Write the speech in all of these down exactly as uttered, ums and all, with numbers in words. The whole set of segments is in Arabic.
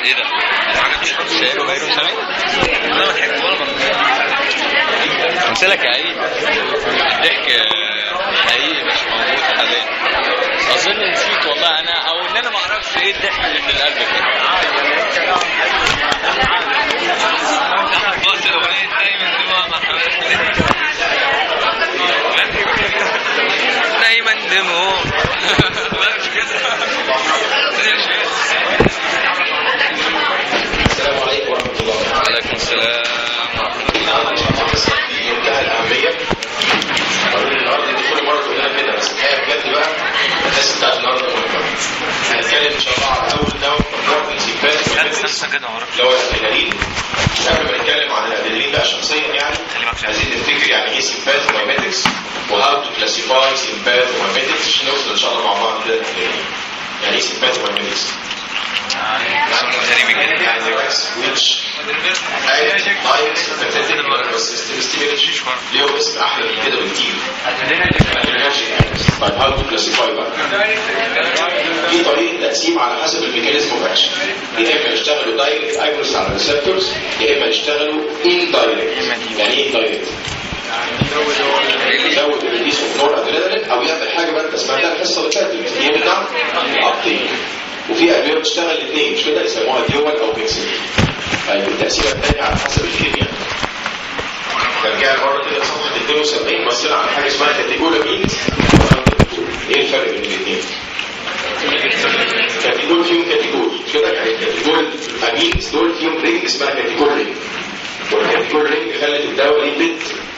ايه ده؟ شايله غيره سامع؟ انا ضحكت وانا بضحك. امثلك يا عيني. الضحك حقيقي مش موجود حاليا. اظن نسيت والله انا او ان انا ما اعرفش ايه الضحك اللي من القلب كده. بص الاغنيه دايما دموع دايما دموع مش كده. السلام عليكم ورحمة الله. وعليكم السلام ورحمة الله. منتهى الأهمية. النهارده دي كل مرة تقول لنا كده، بس الحقيقة بجد بقى الناس بتاعت النهارده مهمة. هنتكلم إن شاء الله على أول دواء مجموعة الانسيبات اللي هو الأدرينالين. قبل ما نتكلم عن الأدرينالين بقى شخصيا يعني عايزين نفتكر يعني إيه سيمباث ومايميتكس وهاو تو كلاسيفاي سيمباث ومايميتكس عشان نوصل إن شاء الله مع بعض كده للأدرينالين. يعني إيه سيمباث ومايميتكس؟ يعني drugs which act like sympathetic nervous system stimulation. ليه اسم احلى من كده بكتير. طيب how to classify بقى؟ في طريقه تقسيم على حسب الميكانيزم اوف اكشن. يا اما يشتغلوا دايركت ايفرس على الريسبتورز، يا اما يشتغلوا اندايركت. يعني ايه اندايركت؟ يزود الريليس اوف نور ادرينالين او يعمل حاجه بقى انت سمعتها الحصه اللي فاتت يمنع الابتيك. وفي ادويه بتشتغل الاثنين مش كده يسموها ديول او ميكسد. طيب التاثير الثاني على حسب الكيمياء. رجعنا مره كده صفحه اثنين وسبعين بصينا على حاجه اسمها كاتيكولامينز. ايه الفرق بين الاثنين؟ كاتيكول فيهم كاتيكول مش كده؟ يعني كاتيكول امينز دول فيهم رينج اسمها كاتيكول رينج. والكاتيكول رينج خلت الدواء ليبيد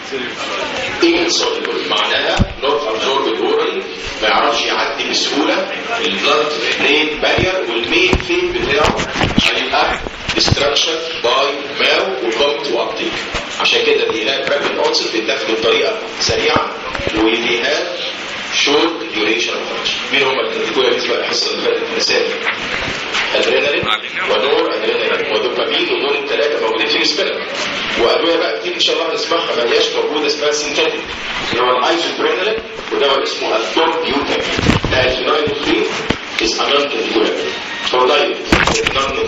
insoluble معناها not absorbed orally ما يعرفش يعدي بسهولة البلد برين بارير والمين فين بتاعه هيبقى destruction by mouth وcome to uptake. عشان كده دي هاب rapid onset بيتاخد بطريقة سريعة ودي هاب short duration of action. مين هم الكاتيجوريا بالنسبة للحصة اللي فاتت مثال؟ ادرينالين ونور ادرينالين ودوبامين ودول الثلاثه موجودين في جسمنا. وادويه بقى كتير ان شاء الله هنسمعها ما هياش موجوده اسمها سينثيتيك اللي هو الايزوبرينالين ودواء اسمه الدوبيوتامين. ده الفينايل از انون كاتيجوري فهو دايركت نون.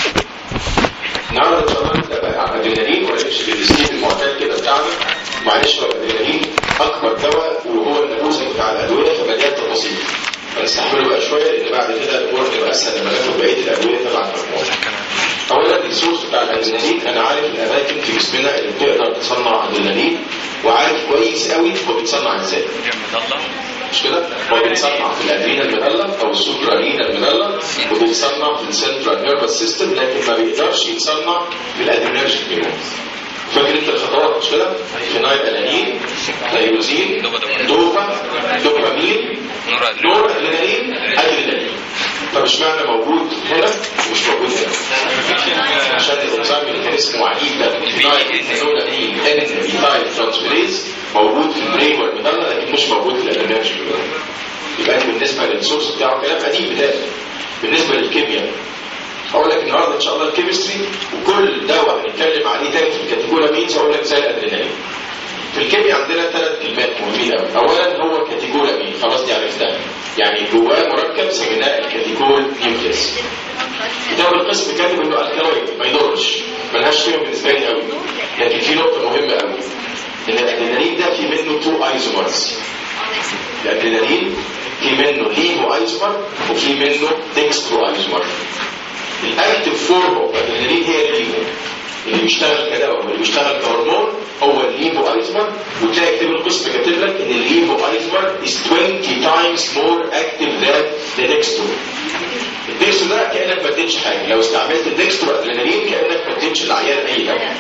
النهارده ان شاء الله نبدا بقى على الادرينالين ونمشي بالسليب المعتاد كده بتاعنا. معلش هو الادرينالين اكبر دواء وهو النموذج بتاع الادويه فمليان تفاصيل. هنستحمله بقى شويه لان بعد كده الامور تبقى اسهل لما ناخد بقيه الادويه تبع المجموعه. اولا السورس بتاع الادرينالين انا عارف الاماكن في جسمنا اللي بتقدر تصنع ادرينالين وعارف كويس قوي هو بيتصنع ازاي. مش كده؟ هو بيتصنع في الادرينال المدلل او السوبرالينال المدلل وبيتصنع في السنترال نيرفس سيستم لكن ما بيقدرش يتصنع في الادرينرجيك نيورون. فاكر انت الخطوات مش كده؟ فينايل الانين تايروزين دوبا دوبامين نور ادرينالين ادرينالين. طب اشمعنى موجود هنا ومش موجود هنا؟ عشان الانزيم ميكانيزم وعيد ده فينايل ادرينالين ان ميثايل ترانسفيريز موجود في البرين والمدلل لكن مش موجود في الادرينرجيك نيورون. يبقى بالنسبه للسورس بتاعه كلام قديم بتاعي. بالنسبه للكيمياء هقول لك النهارده ان شاء الله الكيمستري وكل دواء هنتكلم عليه تاني في الكاتيجولامينز هقول لك زي الادرينالين. في الكيمياء عندنا ثلاث كلمات مهمين قوي. اولا هو كاتيجولامين خلاص دي عرفتها يعني جواه مركب سميناه الكاتيجول نيوكليس. كتاب القسم كاتب انه الكالويد ما يضرش ملهاش قيمه بالنسبه لي قوي لكن في نقطه مهمه قوي ان الادرينالين ده في منه تو ايزومرز. الادرينالين في منه ليفو ايزومر وفي منه ديكسترو ايزومر. الاكتف فورم اوف ادرينالين هي الليفو اللي بيشتغل كدواء واللي بيشتغل كهرمون هو الليفو ايزومر. وتلاقي كتاب القسم كاتب لك ان الليفو ايزومر is twenty times more active than the dextro. الديكسترو ده كانك ما اديتش حاجه. لو استعملت الديكسترو ادرينالين كانك ما اديتش العيان اي دواء.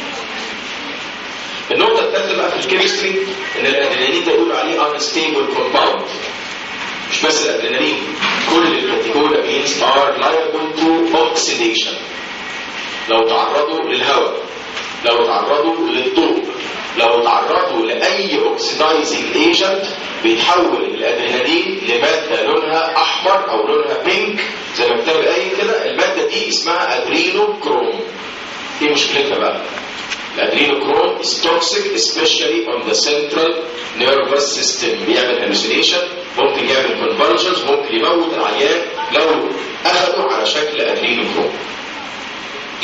النقطه الثالثه بقى في الكيمستري ان الادرينالين ده يقولوا عليه unstable compound. مش بس الادرينالين كل الكاتيجولامينز are liable to oxidation. لو تعرضوا للهواء لو تعرضوا للضوء لو تعرضوا لاي اوكسيدايزنج ايجنت بيتحول الادرينالين لماده لونها احمر او لونها بينك زي ما بتقول اي كده. الماده دي اسمها ادرينوكروم. ايه مشكلتها بقى؟ الادرينوكروم is toxic especially on the central nervous system. بيعمل hallucination ممكن يعمل convulsions ممكن يموت العيان لو اخذوا على شكل ادرينوكروم.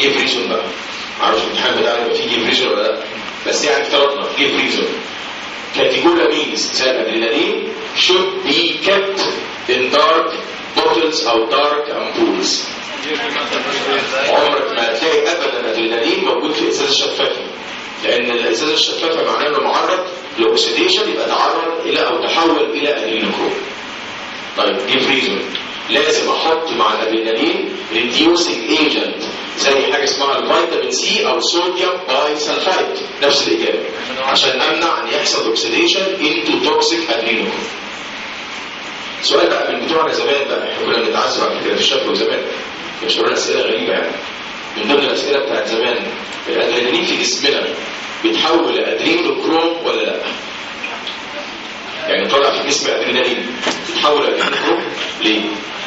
جيف ريزون بقى، معرفش الامتحان بتاعنا يبقى فيه جيف ريزون ولا لا، بس يعني افترضنا جيف ريزون. catecholamines زي الادرينالين should be kept in dark bottles او dark ampoules. عمرك ما هتلاقي ابدا ادرينالين موجود في ازازه شفافه، لان الازازه الشفافه معناه انه معرض لاوكسيديشن، يبقى تعرض الى او تحول الى ادرينوكروم. طيب جيف ريزون، لازم احط مع الادرينالين ريديوسنج ايجنت زي حاجه اسمها الفيتامين سي او صوديوم باي سلفايت، نفس الاجابه، عشان امنع ان يحصل اوكسيديشن انتو توكسيك ادرينوكروم. سؤال بقى من بتوعنا زمان بقى، احنا كنا بنتعذب على فكره في الشفا زمان، مش لنا اسئله غريبه يعني. من ضمن الاسئله بتاعت زمان، الادرينالين في جسمنا بيتحول لادرينوكروم ولا لا؟ يعني طالع في جسم ادرينالين بيتحول لادرينوكروم ليه؟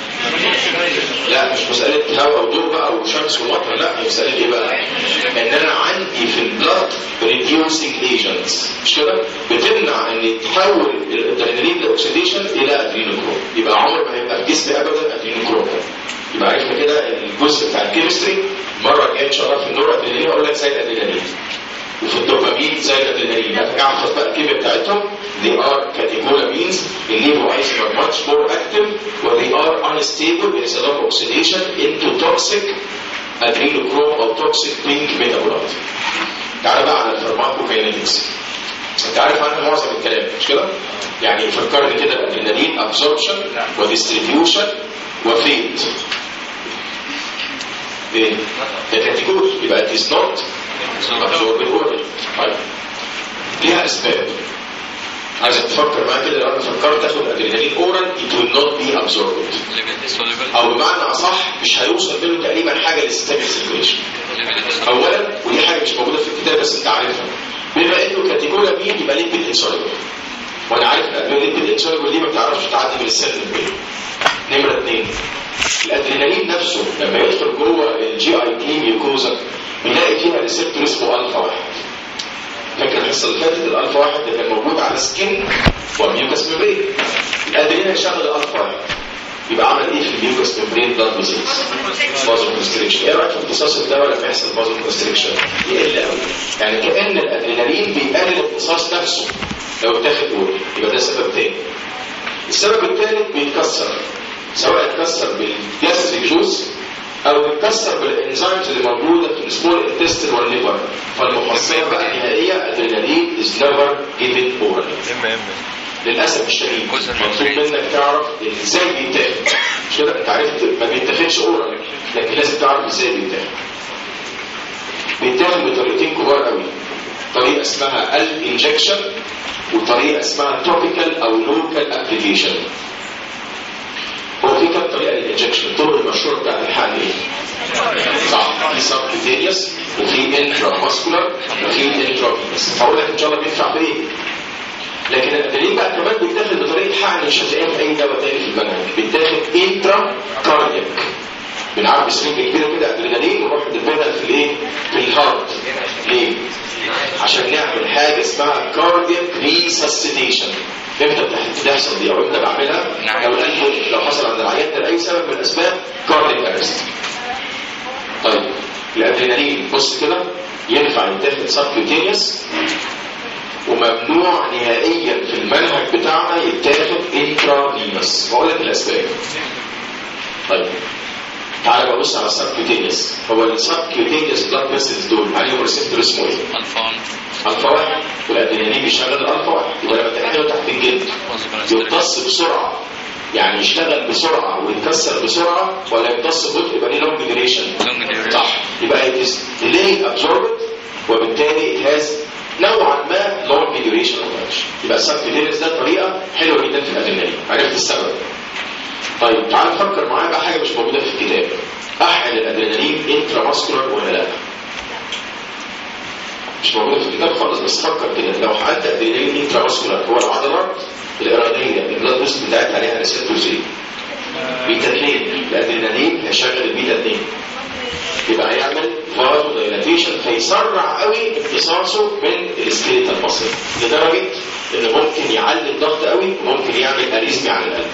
لا مش مسألة هواء وضوء بقى وشمس ومطر، لا مسألة ايه بقى؟ ان انا عندي في البلاد reducing agents، مش كده؟ بتمنع ان يتحول الادرينالين لاوكسيديشن الى ادرينوكروم، يبقى عمر ما هيبقى في جسمي ابدا ادرينوكروم. يبقى عرفنا كده الجزء بتاع الكيمستري. المره الجايه ان شاء الله في النور ادرينالين اقول لك زي الادرينالين، وفي الدوبامين زي الادرينالين، احفظ بقى الكيمياء بتاعتهم. they are catecholamines in lipoisomer much more active و they are unstable in a low oxidation into toxic adrenochrome او toxic pink metabolite. تعال بقى على الفارماكوكاينetics، انت عارف عنها معظم الكلام مش كده؟ يعني فكرني كده الادرينالين absorption وديستريبيوشن وفيد ايه؟ ده كاتيجوري، يبقى it is not absorbed orally. طيب ليها اسباب، عايزك تفكر معايا كده. لو انا فكرت اخد ادرينالين اورال it will not be absorbed، او بمعنى اصح مش هيوصل منه تقريبا حاجه للسيستميك سيركيوليشن. اولا ودي حاجه مش موجوده في الكتاب بس انت عارفها، بما انه كاتيكولامين يبقى ليبيد انسوليبل، وانا عارف ان الليبيد انسوليبل دي ما بتعرفش تعدي من السيل المبين. نمره اثنين، الادرينالين نفسه لما يدخل جوه الجي اي تي ميوكوزا بيلاقي فيها ريسبتور اسمه الفا واحد. فاكر الحصه اللي فاتت الالفا واحد ده كان موجود على سكين وميوكس ميمبرين. الادرينالين شغل الالفا واحد، يبقى عمل ايه في الميوكس ميمبرين؟ بلاد فيزلز، بازو كونستريكشن. ايه رايك في امتصاص الدواء لما يحصل بازو كونستريكشن؟ يقل قوي، يعني كان الادرينالين بيقلل الامتصاص نفسه لو اتاخد اورال. يبقى ده سبب تاني. السبب الثالث بيتكسر، سواء اتكسر بالجاستريك جوز او اتكسر بالانزيمز اللي موجوده في السمول انتستين والليفر. فالمحصله بقى النهائيه ادرينالين از نيفر جيفن اورال. للاسف الشديد مطلوب منك تعرف ازاي بيتاخد، مش كده؟ انت عرفت ما بيتاخدش اورال، لكن لازم تعرف ازاي بيتاخد. بيتاخد بطريقتين كبار قوي، طريقه اسمها الانجكشن وطريقه اسمها توبيكال او لوكال ابليكيشن. هو في كم طريقه للانجكشن؟ الطرق المشهوره بتاع الحقن ايه؟ صح، في سبكوتينيوس وفي انترا ماسكولار وفي انترا فينس. هقول لك ان شاء الله بينفع في ايه؟ لكن الادرينالين بقى كمان بيتاخد بطريقه حقن مش هتلاقيها في اي دواء تاني في المنهج، بيتاخد انترا كاردياك. بنعبي سرنجه كبيره كده ادرينالين ونروح ندبها في الايه؟ في الهارت. ليه؟ عشان نعمل حاجه اسمها كاردياك ريسسيتيشن. امتى بتحصل دي او امتى بعملها؟ لو القلب لو حصل عند العيان ده لاي سبب من الاسباب كاردياك ارست. طيب الادرينالين بص كده ينفع يتاخد سبكوتينيوس، وممنوع نهائيا في المنهج بتاعنا يتاخد انترافينوس. بقول لك الاسباب. طيب تعال بقى بص على السبكوتينيوس. هو السبكوتينيوس بلاد فيسلز دول عليهم ريسبتور اسمه ايه؟ الفا الفا واحد، والادرينالين بيشغل الالفا واحد. يبقى لما تحطه تحت الجلد يمتص بسرعه، يعني يشتغل بسرعه ويتكسر بسرعه، ولا يمتص ببطء يبقى ليه لونج ديوريشن؟ صح، يبقى it is delayed absorbed وبالتالي it has نوعا ما long duration of action. يبقى السبكوتينيوس ده طريقه حلوه جدا في الادرينالين. عرفت السبب؟ طيب تعال نفكر معايا بقى حاجه مش موجوده في الكتاب. احقن الادرينالين انترا ماسكولار ولا لا؟ مش موجوده في الكتاب خالص، بس فكر كده. لو حقنت ادرينالين انترا ماسكولار، هو العضلات الاراديه البلاد بوست بتاعتها عليها ريسبتورز ايه؟ بيتا اثنين. الادرينالين هيشغل البيتا اثنين، يبقى هيعمل فازو دايلاتيشن فيسرع قوي امتصاصه من السكيليتال ماسل، لدرجه انه ممكن يعلي الضغط قوي وممكن يعمل اريزمي على القلب.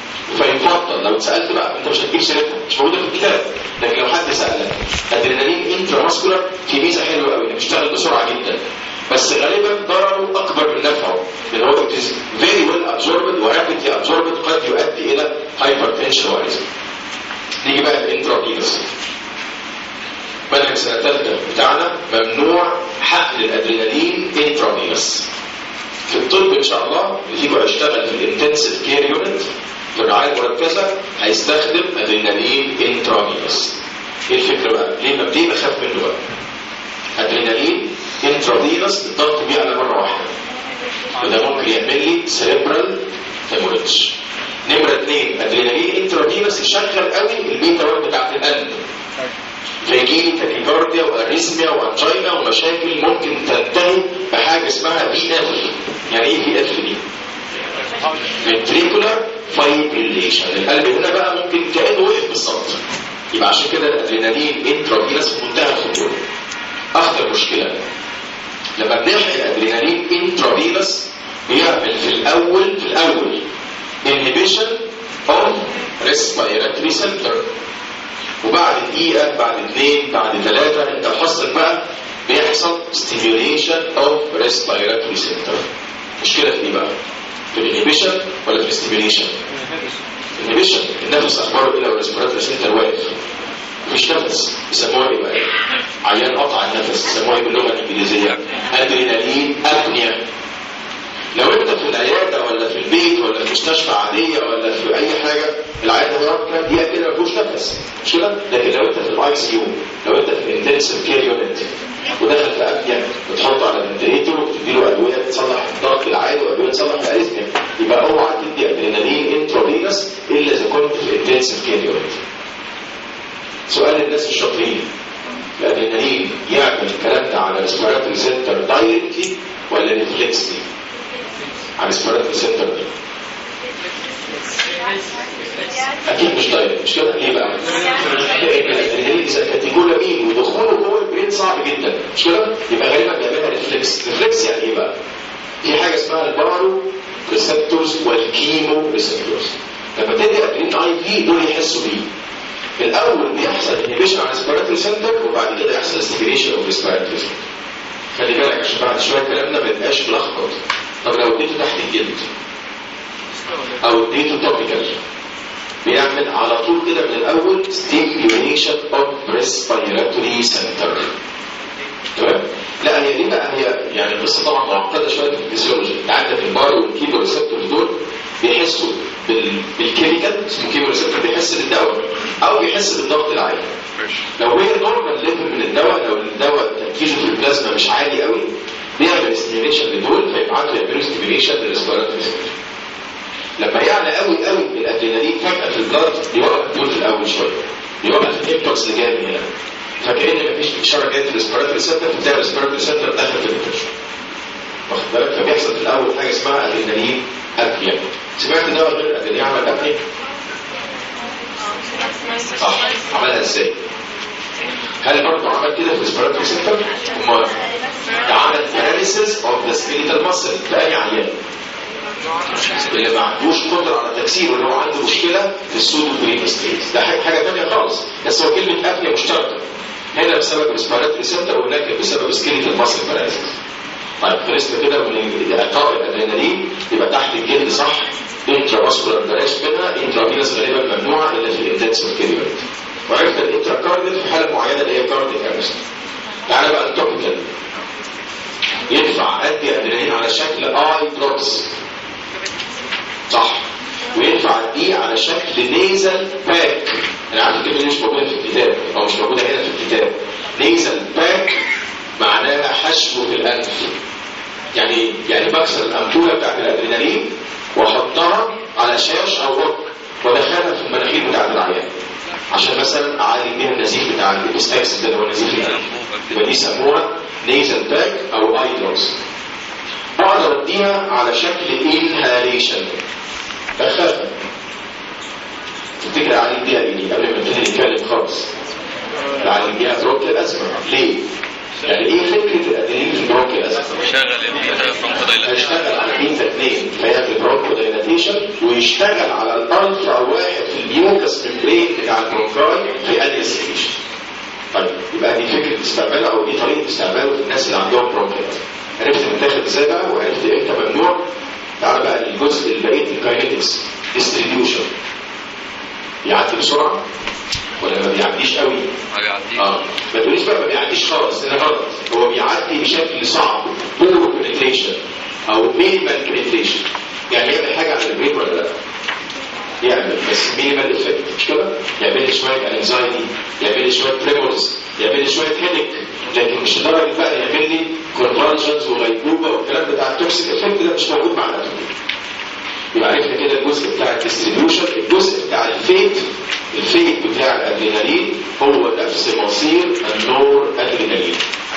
فيفضل لو اتسالت بقى، انت مش هتجيب سيرتها مش موجوده في الكتاب، لكن لو حد سالك ادرينالين انتراماسكولار في ميزه حلوه قوي، بيشتغل بسرعه جدا، بس غالبا ضرره اكبر من نفعه، لان هو فيري ويل ابزوربد ورابيدلي ابزوربد، قد يؤدي الى هايبرتنشن واريزم. نيجي بقى الانترافينوس. منهج سنه ثالثه بتاعنا ممنوع حقن الادرينالين انترافينوس. في الطب ان شاء الله بتيجوا هيشتغل في الانتنسيف كير يونت في الرعايه المركزه هيستخدم ادرينالين انترافينوس. ايه الفكره بقى؟ ليه ما ليه بخاف منه بقى؟ ادرينالين انترافينوس الضغط بيعلى مره واحده، وده ممكن يعمل لي سيريبرال هيموريدج. نمره اثنين، ادرينالين انترافينوس يشغل قوي البيتا وان بتاعت القلب، فيجي لي تاكيكارديا واريثميا وانجينا ومشاكل ممكن تنتهي بحاجه اسمها في اف. يعني ايه في اف دي؟ ventricular fibrillation. القلب هنا بقى ممكن كانه وقف بالظبط. يبقى عشان كده الادرينالين انترافينوس في منتهى الخطوره. اخطر مشكله لما بنحقن الادرينالين انترافينوس بيعمل في الاول في الاول inhibition of respiratory center، وبعد دقيقه بعد اثنين بعد ثلاثه انت حصل بقى بيحصل stimulation of respiratory center. مشكله في ايه بقى؟ في الانهبيشن ولا في الاستيميليشن؟ الانهبيشن، النفس اخباره ايه لو الريسبيراتوري سنتر واقف؟ مفيش نفس، يسموها ايه بقى؟ عيان قطع النفس، يسموها ايه باللغه الانجليزيه؟ ادرينالين ابنيا. لو انت في العياده ولا في البيت ولا في مستشفى عاديه ولا في اي حاجه، العياده وراك كام دقيقه كده ما فيهوش نفس، مش كده؟ لكن لو انت في الاي سي يو، لو انت في الانتنسيف كير يونت ودخل في ابنيا بتحطه على الفنتريتور وبتديله ادويه تصلح الضغط العالي وادويه تصلح الاريثميا، يبقى اوعى تدي ادرينالين انترافينوس الا اذا كنت في الانتنسيف كير يونت. سؤال الناس الشاطرين، الادرينالين يعمل الكلام ده على الريسبيراتوري سنتر دايركتلي ولا ريفلكسلي؟ على الريسبيراتوري سنتر دي اكيد مش دايركت، مش كده؟ ليه بقى؟ لان الادرينالين اذا كاتيجولامين ودخوله جوه البرين صعب جدا، مش كده؟ يبقى غالبا بيعملها ريفلكس. ريفلكس يعني ايه بقى؟ في حاجه اسمها البارو ريسبتورز والكيمو ريسبتورز. لما تدي ادرينالين اي في دول يحسوا بيه. الاول بيحصل انهبيشن على الريسبيراتوري سنتر وبعد كده يحصل ستيميليشن اوف ريسبيراتوري سنتر. خلي بالك عشان بعد شويه كلامنا ما يبقاش ملخبط. طب لو اديته تحت الجلد او اديته توبيكال بيعمل على طول كده من الاول stimulation of respiratory center. تمام؟ لا هي دي بقى هي يعني القصه طبعا معقده شويه في الفسيولوجي. انت عندك البارو والكيمو ريسبتورز دول بيحسوا بال... بالكيميكال اسمه كيمو ريسبتور، بيحس بالدواء او بيحس بالضغط العالي. لو هي نورمال ليفل من الدواء، لو الدواء تركيزه في البلازما مش عالي قوي بيعمل ستيميليشن لدول فيبعتوا يعملوا ستيميليشن للريسبيراتوري سنتر. لما يعلى قوي قوي الادرينالين فجاه في البلاد بيوقف دول في الاول شويه، بيوقف الامبلكس اللي جاي من هنا، فكأن مفيش اشاره جايه في الريسبيراتوري سنتر، فتلاقي الريسبيراتوري سنتر داخل في البريشر. واخد بالك؟ فبيحصل في الاول حاجه اسمها ادرينالين ابنيا. سمعت ده غير الادرينالين يعمل ابنيا؟ صح، عملها ازاي؟ هل برضه عمل كده في الريسبيراتوري سنتر؟ امال ده عمل باراليسيس اوف ذا سكيليتال ماسل في اي عيان اللي ما عندوش قدره على تكسيره، اللي هو عنده مشكله في السودو برين ستيت. ده حاجه ثانيه خالص، بس هو كلمه ابنيا مشتركه هنا بسبب الريسبيراتوري سنتر وهناك بسبب سكيليتال ماسل باراليسيس. طيب خلصنا كده من اعطاء الادرينالين، يبقى تحت الجلد صح، انترافاسكولار بلاش منها، انترافينوس غالبا ممنوعه الا في الانتنسيف كير يونت. وعرفت الانتراكارديال في حاله معينه اللي هي كارديك ارست. تعالى بقى التوبيكال. ينفع ادي ادرينالين على شكل اي دروبس صح، وينفع اديه على شكل نيزل باك. انا عارف الكلمه دي مش موجوده في الكتاب او مش موجوده هنا في الكتاب. نيزل باك معناها حشو في الانف. يعني يعني بكسر الامبوله بتاعت الادرينالين واحطها على شاش او روك وادخلها في المناخير بتاعت العيان عشان مثلا اعالج بيها النزيف بتاع الاستاكس ده اللي هو نزيف الانف. يبقى دي سموها نيزل باك او اي دروبس. اقدر اديها على شكل انهاليشن. دخلها تفتكر اعالج بيها ايه قبل ما نبتدي نتكلم خالص؟ اعالج بيها برونكيال الازمه. ليه؟ يعني ايه فكره الادرينالين في البرونكيال الازمه؟ يشتغل برونكودايلاتيشن، هيشتغل على بيتا اثنين فيعمل برونكودايلاتيشن، ويشتغل على الالترا واحد في الميوكس ممبرين بتاع البرونكاي في اليسيشن. طيب يبقى دي فكره استعمالها او دي طريقه استعماله في الناس اللي عندهم برونكيت. عرفت متاخد ازاي بقى وعرفت امتى ممنوع. تعال بقى للجزء اللي بقيه الكاينيتكس. ديستريبيوشن بيعدي بسرعه ولا ما بيعديش قوي؟ ما بيعديش. اه ما تقوليش بقى ما بيعديش خالص، ده غلط. هو بيعدي بشكل صعب، بور بنتريشن او مينيمال بنتريشن. يعني يعمل حاجه على البرين ولا لا؟ يعمل بس مينيمال افكت، مش كده؟ يعمل لي شويه انكزايتي، يعمل لي شويه تريمورز، يعمل لي شويه هيدك، لكن مش لدرجه بقى يعمل لي كونفرجنز وغيبوبه والكلام بتاع التوكسيك افكت ده مش موجود مع الادويه. يبقى عرفنا كده الجزء بتاع الديستريبيوشن. الجزء بتاع الفيت، الفيت بتاع الادرينالين هو نفس مصير النور ادرينالين.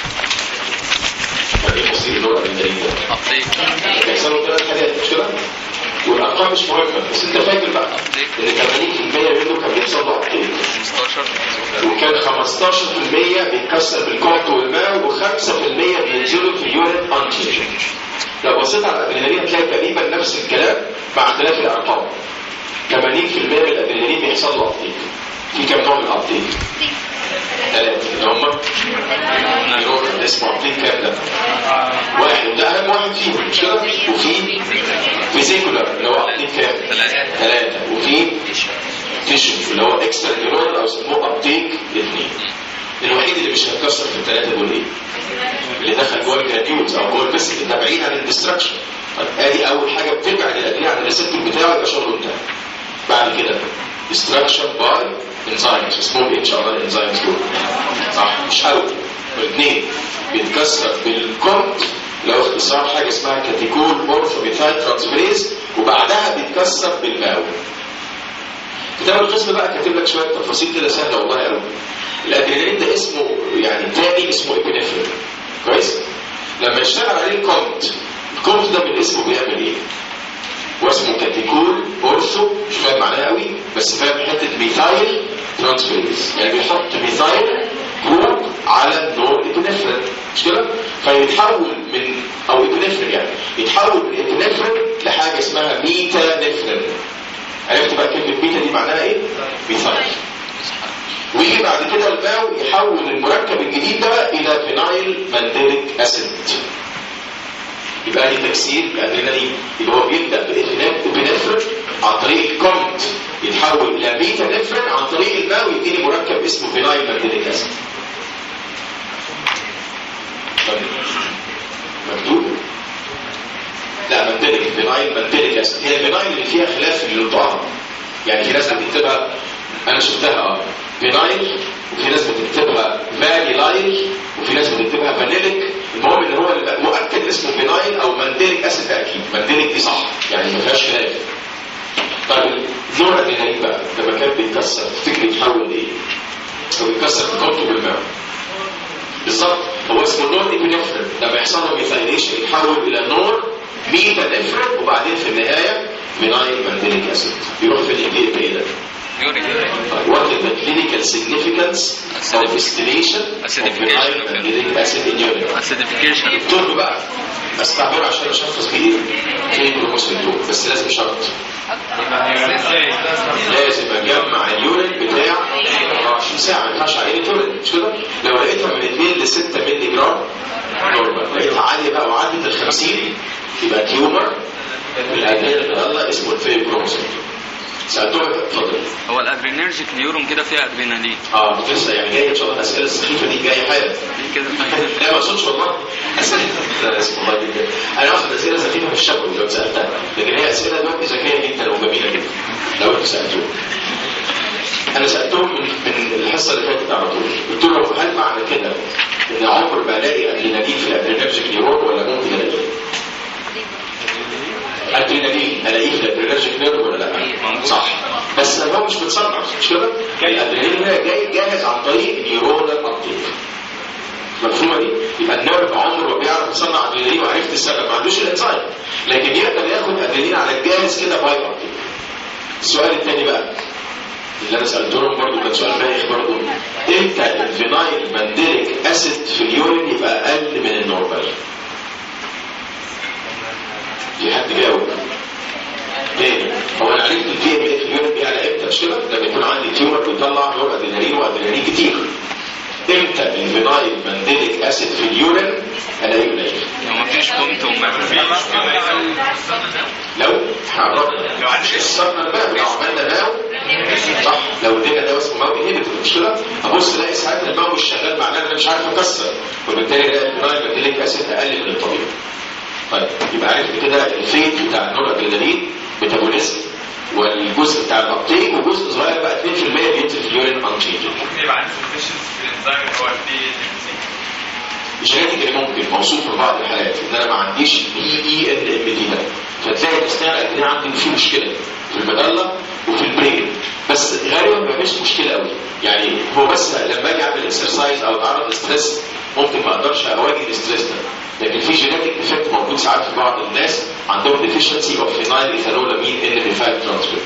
ايه مصير النور ادرينالين ده؟ ابديت. بيحصلوا ثلاث حاجات مش كده؟ والارقام مش مهمه بس انت فاكر بقى ان ثمانين بالمية منه كان بيحصل له ابديت، خمستاشر وكان خمستاشر بالمية بيتكسر بالكونت والماء، وخمسة بالمية بينزلوا في اليونت انتي. لو بصيت على الادرينالين هتلاقي تقريبا نفس الكلام مع اختلاف الارقام. ثمانين بالمية من الادرينالين بيحصل له ابديت. في كم نوع من الابديت؟ ثلاثة اللي هم نيورون اسمه ابديت كام ده؟ واحد، وده اهم واحد فيهم مش كده؟ وفي فيزيكولار اللي هو ابديت كام؟ ثلاثة. ثلاثة. وفي تيشو اللي هو اكسترا نيورون او سموه ابديت اثنين. الوحيد اللي مش هيتكسر في الثلاثة دول ايه؟ اللي دخل جوه الجراديولز او جوه البس اللي بعيد عن الديستراكشن. ادي اول حاجه بتبعد الادرينالين عن الريسبتور بتاعه يبقى شغله انتهى. بعد كده ديستراكشن باي انزيمز اسمهم ايه ان شاء الله الانزيمز دول؟ صح مش قوي. والاثنين بيتكسر بالكونت لو اختصار حاجه اسمها كاتيكول اورثوميثايل ترانسفيريز، وبعدها بيتكسر بالماو. كتاب القسم بقى كاتب لك شويه تفاصيل كده سهله والله قوي. الادرينالين ده اسمه يعني تاني اسمه ابنفرين كويس؟ لما يشتغل عليه الكونت، الكونت ده من اسمه بيعمل ايه؟ واسمه كاتيكول اورثو، مش فاهم معناها قوي بس فاهم حته ميثايل ترانسفيريز، يعني بيحط ميثايل جروب على النور ابنفرين مش كده؟ فيتحول من او ابنفرين يعني يتحول من ابنفرين لحاجه اسمها ميتا نفرين. عرفت بقى كلمه ميتا دي معناها ايه؟ ميثايل. ويجي بعد كده الماو يحول المركب الجديد ده الى فينايل مانديليك اسيد. يبقى دي تكسير الادرينالين اللي هو بيبدا بابنفرين عن طريق الكونت يتحول الى بيتا نفرين عن طريق الماو يديني مركب اسمه فينايل مانديليك اسيد. مكتوب؟ لا مانديليك، فينايل مانديليك اسيد. هي الفينايل اللي فيها خلاف في الانطقاء، يعني في ناس بتكتبها انا شفتها اه فينايل، وفي ناس بتكتبها فانيلايل، وفي ناس بتكتبها فانيليك. المهم ان هو مؤكد اسمه فينايل او مانديليك اسيد ده اكيد. مانديليك دي صح يعني ما فيهاش خلاف. طيب نوع الادرينالين بقى لما كان بيتكسر تفتكر يتحول لايه؟ هو بيتكسر في كونته بالماء بالظبط. هو اسمه نور ابنفرين، لما يحصل له ميثايليشن يتحول الى نور بيتا نفرين، وبعدين في النهايه فينايل مانديليك اسيد. يروح في الدي ان ايه ده؟ What is the clinical significance of distillation of vinyl mandelic acid in urine? acidification. الدور بقى استعمله عشان اشخص بيه ايه الكروموسوم دول، بس لازم شرط لازم اجمع اليورين بتاع أربعة وعشرين ساعه، ما ينفعش عينه يورين مش كده؟ لو لقيتها من اثنين ل ستة مللي جرام نورمال، لقيتها عاليه بقى وعدت ال خمسين يبقى تيومر بالادرينالين اللي الله اسمه الفيل كروموسوم. سألتوها اتفضل. هو الادرينرجيك نيورون كده فيها ادرينالين. اه لسه يعني جايه ان شاء الله الاسئله السخيفه دي جايه حالا. دي كده لا ما اقصدش والله. اسئله لا اسف والله جدا. انا واخد اسئله سخيفه في الشكوى لو سالتها، لكن هي اسئله دلوقتي ذكيه جدا وجميله جدا لو انتوا سالتوها. انا سالتهم من من الحصه اللي فاتت على طول، قلت لهم هل معنى كده ان عمر ما الاقي ادرينالين في الادرينرجيك نيورون ولا ممكن الاقيه؟ ادرينالين الاقيه في الادرينرجيك نيرف ولا لا؟ صح، بس هو مش متصنع مش كده؟ الادرينالين جاي جاهز عن طريق نيورونال ابتيك. مفهومه دي؟ يبقى النيرف عمره ما بيعرف يصنع ادرينالين، وعرفت السبب ما عندوش الانزيم، لكن يقدر ياخد ادرينالين على الجاهز كده باي ابتيك. السؤال الثاني بقى اللي انا سالتهم برضه كان سؤال بايخ برضه، امتى الفينايل مانديليك اسيد في اليورين يبقى اقل من النورمال؟ في حد جاوب؟ ليه؟ هو انا عرفت الدي ام ايه في اليورين بيعلى امتى مش كده؟ لما يكون عندي تيومر بيطلع نور ادرينالين وادرينالين كتير. امتى الفينايل مانديليك اسيد في اليورين الاقيه قليل؟ لو ما فيش كنت وما فيش لو حركنا لو كسرنا الماء لو عملنا ماء صح، لو ادينا ده اسمه ماء انهبيتور مش كده؟ ابص الاقي ساعتها الماء مش شغال، معناه انا مش عارف اكسر، وبالتالي الاقي الفينايل مانديليك اسيد اقل من الطبيعي. طيب يبقى عرفت كده الفيت بتاع النور ادرينالين ميتابوليزم والجزء بتاع الابتيك، وجزء صغير بقى اثنين في المية بينزل في اليورين انتشينجد. ممكن يبقى عندي سسبشنز في الانزيم اللي هو البي الجينيتيك اللي ممكن موصوف في بعض الحالات ان انا ما عنديش بي اي ان ام دي ده، فتلاقي الاثناء قد ايه عندي في مشكله في المدله وفي البرين، بس غالبا ما فيش مشكله قوي. يعني هو بس لما اجي اعمل اكسرسايز او اتعرض لستريس ممكن ما اقدرش اواجه الاستريس ده، لكن في جينيتيك ديفكت موجود ساعات في بعض الناس عندهم ديفيشنسي اوف فينايل ايثانولامين ان بي خمسة ترانسفيرت.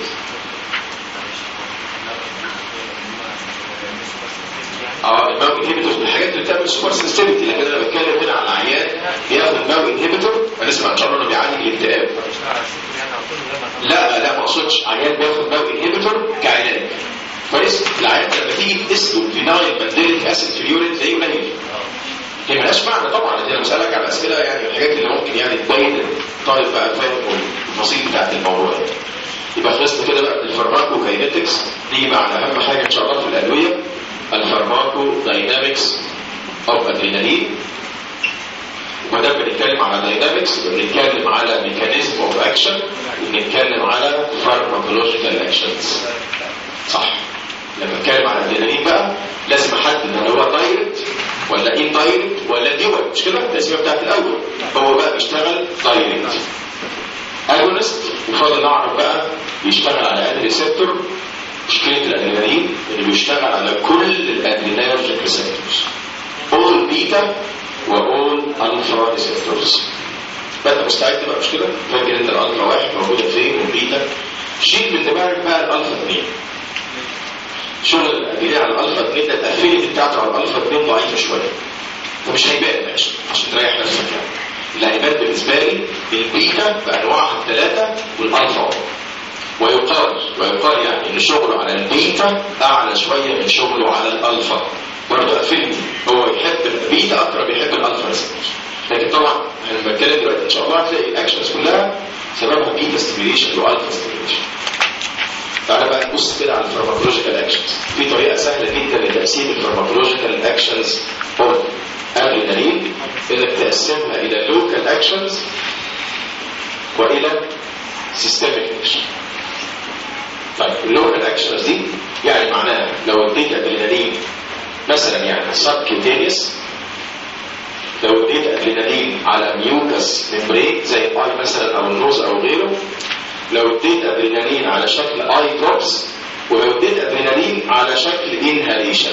اه الماو انهبيتور من الحاجات اللي بتعمل سوبر سنسيتيفيتي، لكن انا بتكلم هنا على عيان بياخد ماو انهبيتور هنسمع ان شاء الله انه بيعالج الاكتئاب. لا لا ما اقصدش عيان بياخد ماو انهبيتور كعلاج كويس. العيان لما تيجي تقيس له فينايل مانديليك اسيد في اليورين تلاقيه قليل. هي مالهاش معنى طبعا، انا بسالك على اسئله يعني الحاجات اللي ممكن يعني تبين الطالب بقى فاهم التفاصيل بتاعت الموضوع ده. يبقى خلصنا كده بقى الفارماكو كاينetics. نيجي بقى على اهم حاجه ان شاء الله في الادويه، الفارماكو داينامكس اوف ادرينالين. وما دام بنتكلم على داينامكس بنتكلم على ميكانيزم اوف اكشن وبنتكلم على فارماكولوجيكال اكشنز صح. لما اتكلم على الادرينالين بقى لازم احدد هل هو دايركت ولا ان دايركت ولا ديول، مش كده؟ التقسيمه بتاعت الاول. هو بقى بيشتغل دايركت اجونست، وفضل نعرف بقى بيشتغل على انهي ريسبتور. مشكله الادرينالين اللي بيشتغل على كل الادرينالجيك ريسبتورز، اول بيتا واول الفا ريسبتورز. بقى مستعد بقى مش كده؟ فاكر انت الالفا واحد موجوده فين والبيتا؟ شيل من دماغك بقى الالفا اثنين. شغل الادويه على الالفا اثنين ده الافيليتي بتاعته على الالفا اثنين ضعيفه شويه، فمش هيبان ماشي عشان تريح نفسك يعني. اللي هيبان بالنسبه لي البيتا بانواعها الثلاثه والالفا، ويقال ويقال يعني ان شغله على البيتا اعلى شويه من شغله على الالفا. برضه افيليتي هو يحب البيتا اكتر بيحب الالفا ريسبتورز، لكن طبعا انا بتكلم دلوقتي ان شاء الله هتلاقي الاكشنز كلها سببها بيتا ستيميوليشن والفا ستيميوليشن. تعالى بقى نبص كده على الفارماكولوجيكال اكشنز. في طريقه سهله جدا لتقسيم الفارماكولوجيكال اكشنز اوف ادرينالين، انك تقسمها الى لوكال اكشنز والى سيستميك اكشن. طيب اللوكال اكشنز دي يعني معناها لو اديت ادرينالين مثلا يعني سبكيوتينيوس، لو اديت ادرينالين على ميوكس ميمبرين زي الاي مثلا او النوز او غيره، لو اديت ادرينالين على شكل اي دروبس، ولو اديت ادرينالين على شكل انهاليشن.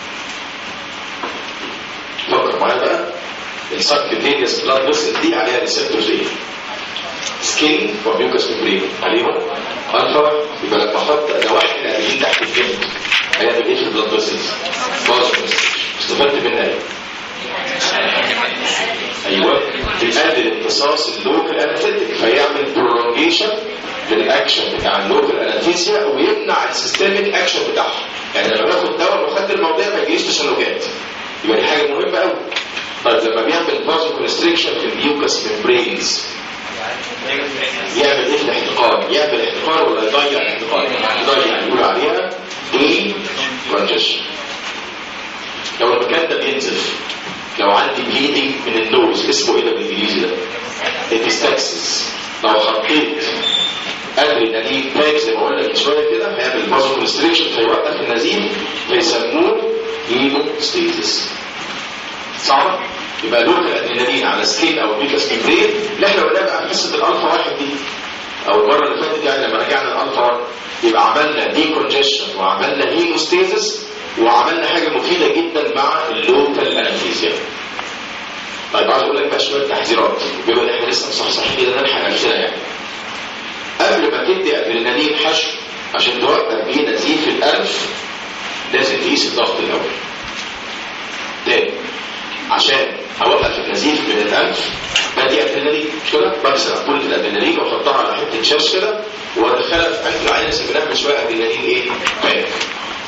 فكر معايا بقى، السبكيوتينيوس بلاد فيسل دي عليها ريسبتورز ايه؟ سكين وميوكس ميمبرين عليهم الفا. يبقى لما احط نواحي الادرينالين تحت الجلد هيعمل ايه في البلاد فيسلز؟ استفدت منها ايه؟ ايوه بيقلل امتصاص اللوكال انستيك، فيعمل برولونجيشن للاكشن بتاع اللوكال انستيزيا ويمنع السيستميك اكشن بتاعها. يعني لما باخد دواء مخدر الموضوع ما يجيش تشنجات، يبقى دي حاجه مهمه قوي. طيب لما بيعمل فازو كونستريكشن في الميوكس ميمبرينز يعمل ايه في الاحتقان؟ يعمل احتقان ولا يضيع احتقان؟ يضيع، يقول عليها دي كونجيشن. لو المكان ده بينزف، لو عندي بليدنج من النوز اسمه ايه ده بالانجليزي ده؟ ابيستاكسس. لو حطيت ادرينالين باك زي ما قلنا من شويه كده هيعمل فازو كونستريكشن فيوقف النزيف، فيسموه هيموستاسيس. صعبه؟ يبقى لوكال ادرينالين على سكين او ميوكس ميمبرين اللي احنا قلنا بقى حصه الالفا واحد دي او المره اللي فاتت يعني لما رجعنا الالفا واحد، يبقى عملنا دي كونجيشن وعملنا هيموستاسيس وعملنا حاجه مفيده جدا مع اللوكال انستيزيا. طيب عايز اقول لك بقى شويه تحذيرات بما ان احنا لسه مصحصحين كده نلحق نفسنا يعني. قبل ما تدي ادرينالين حشو عشان توقف بيه نزيف الانف لازم تقيس الضغط الاول. تاني عشان اوقف النزيف من الانف بدي ادرينالين مش كده؟ بكسر بولة الادرينالين واحطها على حته شاش كده وادخلها في انف العين سميناها من شويه ادرينالين ايه؟ باك.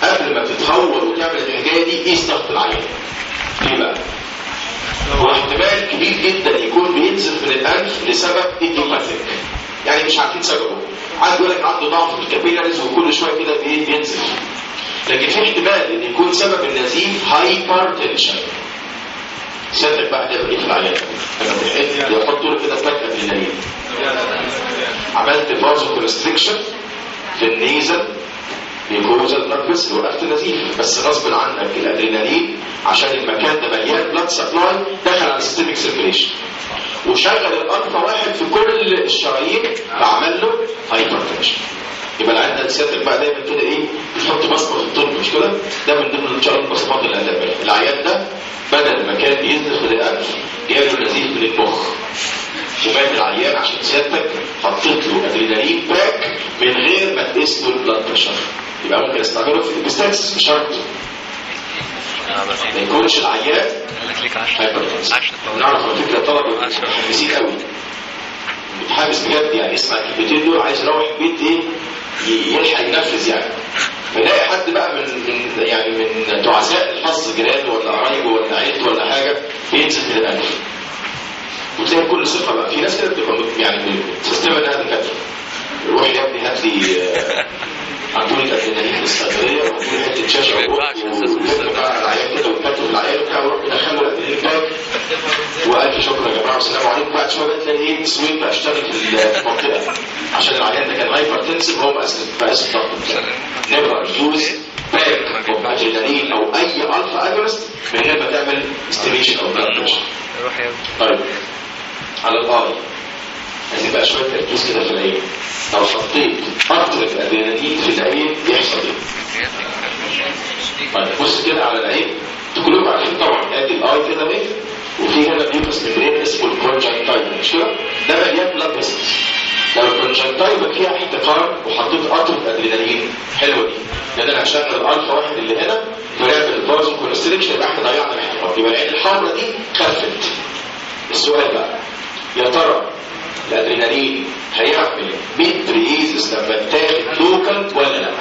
قبل ما تتهور وتعمل الحكايه دي قيس ضغط العيان. ليه بقى؟ هو احتمال كبير جدا يكون بينزف من الانف لسبب ايديوباثيك، يعني مش عارفين سببه. عاد يقول لك عنده ضعف في الكابيلاريز وكل شويه كده بينزف. لكن في احتمال ان يكون سبب النزيف هايبرتنشن. سيادتك بقى هتعمل ايه في العيان؟ انا بحب يحطوا له كده فجاه ادرينالين. عملت فازو كونستريكشن في النيزل ميكوزال بلاد فيسل، وقفت النزيف، بس غصب عنك الادرينالين عشان المكان ده مليان بلاد سبلاي دخل على السيستميك سيركيليشن وشغل الالفا واحد في كل الشرايين فعمل له هايبرتنشن. يبقى العيان ده سيادتك بقى دايما كده ايه بتحط بصمه في الطب، مش كده؟ ده من ضمن ان شاء الله البصمات اللي هتعملها. العيان ده بدل ما كان بينزف من الانف جاله نزيف من المخ. ومات العيان عشان سيادتك حطيت له ادرينالين باك من غير ما تقيس له البلاد بريشر. يبقى ممكن استعمله في الابستاكس مش شرط. ما يكونش العيان هايبرتنشن. نعرف على فكره طلبه متحمسين قوي. متحمس بجد يعني يسمع الكلمتين دول عايز يروح البيت ايه يلحق ينفذ يعني. فيلاقي حد بقى من من يعني من تعساء الحظ جيرانه ولا قرايبه ولا عيلته ولا حاجه بينزل من الانف. وتلاقي بكل ثقه بقى في ناس كده بتبقى يعني سيستم انها دكاتره. روح يا ابني هات لي عندوني ادرينالين في الصيدليه وعندوني حته شاشه ويبقى بقى العيان كده ويكتب العيان وبتاع ويروح يدخله الادرينالين باك والف شكر يا جماعه والسلام عليكم. بعد شويه تلاقي ايه تسويق بقى اشتغل في المنطقه عشان العيان ده كان هايبرتنسيف وهو مقاس الضغط. نيفر يوز باك اوف ادرينالين او اي الفا اجونست من غير ما تعمل استيميشن او بلاد. طيب على الاي عايزين بقى شويه تركيز كده في العين. لو حطيت قطره ادرينالين في العين يحصل ايه؟ طيب بص كده على العين. كلكم عارفين طبعا ادي الاي كده اهي وفي هنا بيبقى ممبرين اسمه الكونجكتيفا مش كده؟ ده مليان بلاد فيسلز. لو الكونجكتيفا فيها احتقان وحطيت قطره ادرينالين حلوه دي لان انا هشغل الالفا واحد اللي هنا ونعمل الفازو كونستريكشن يبقى احنا ضيعنا الاحتقان. يبقى العين الحمراء دي خفت. السؤال بقى يا ترى الادرينالين هيعمل ميدريزس لما تاخد لوكال ولا لا؟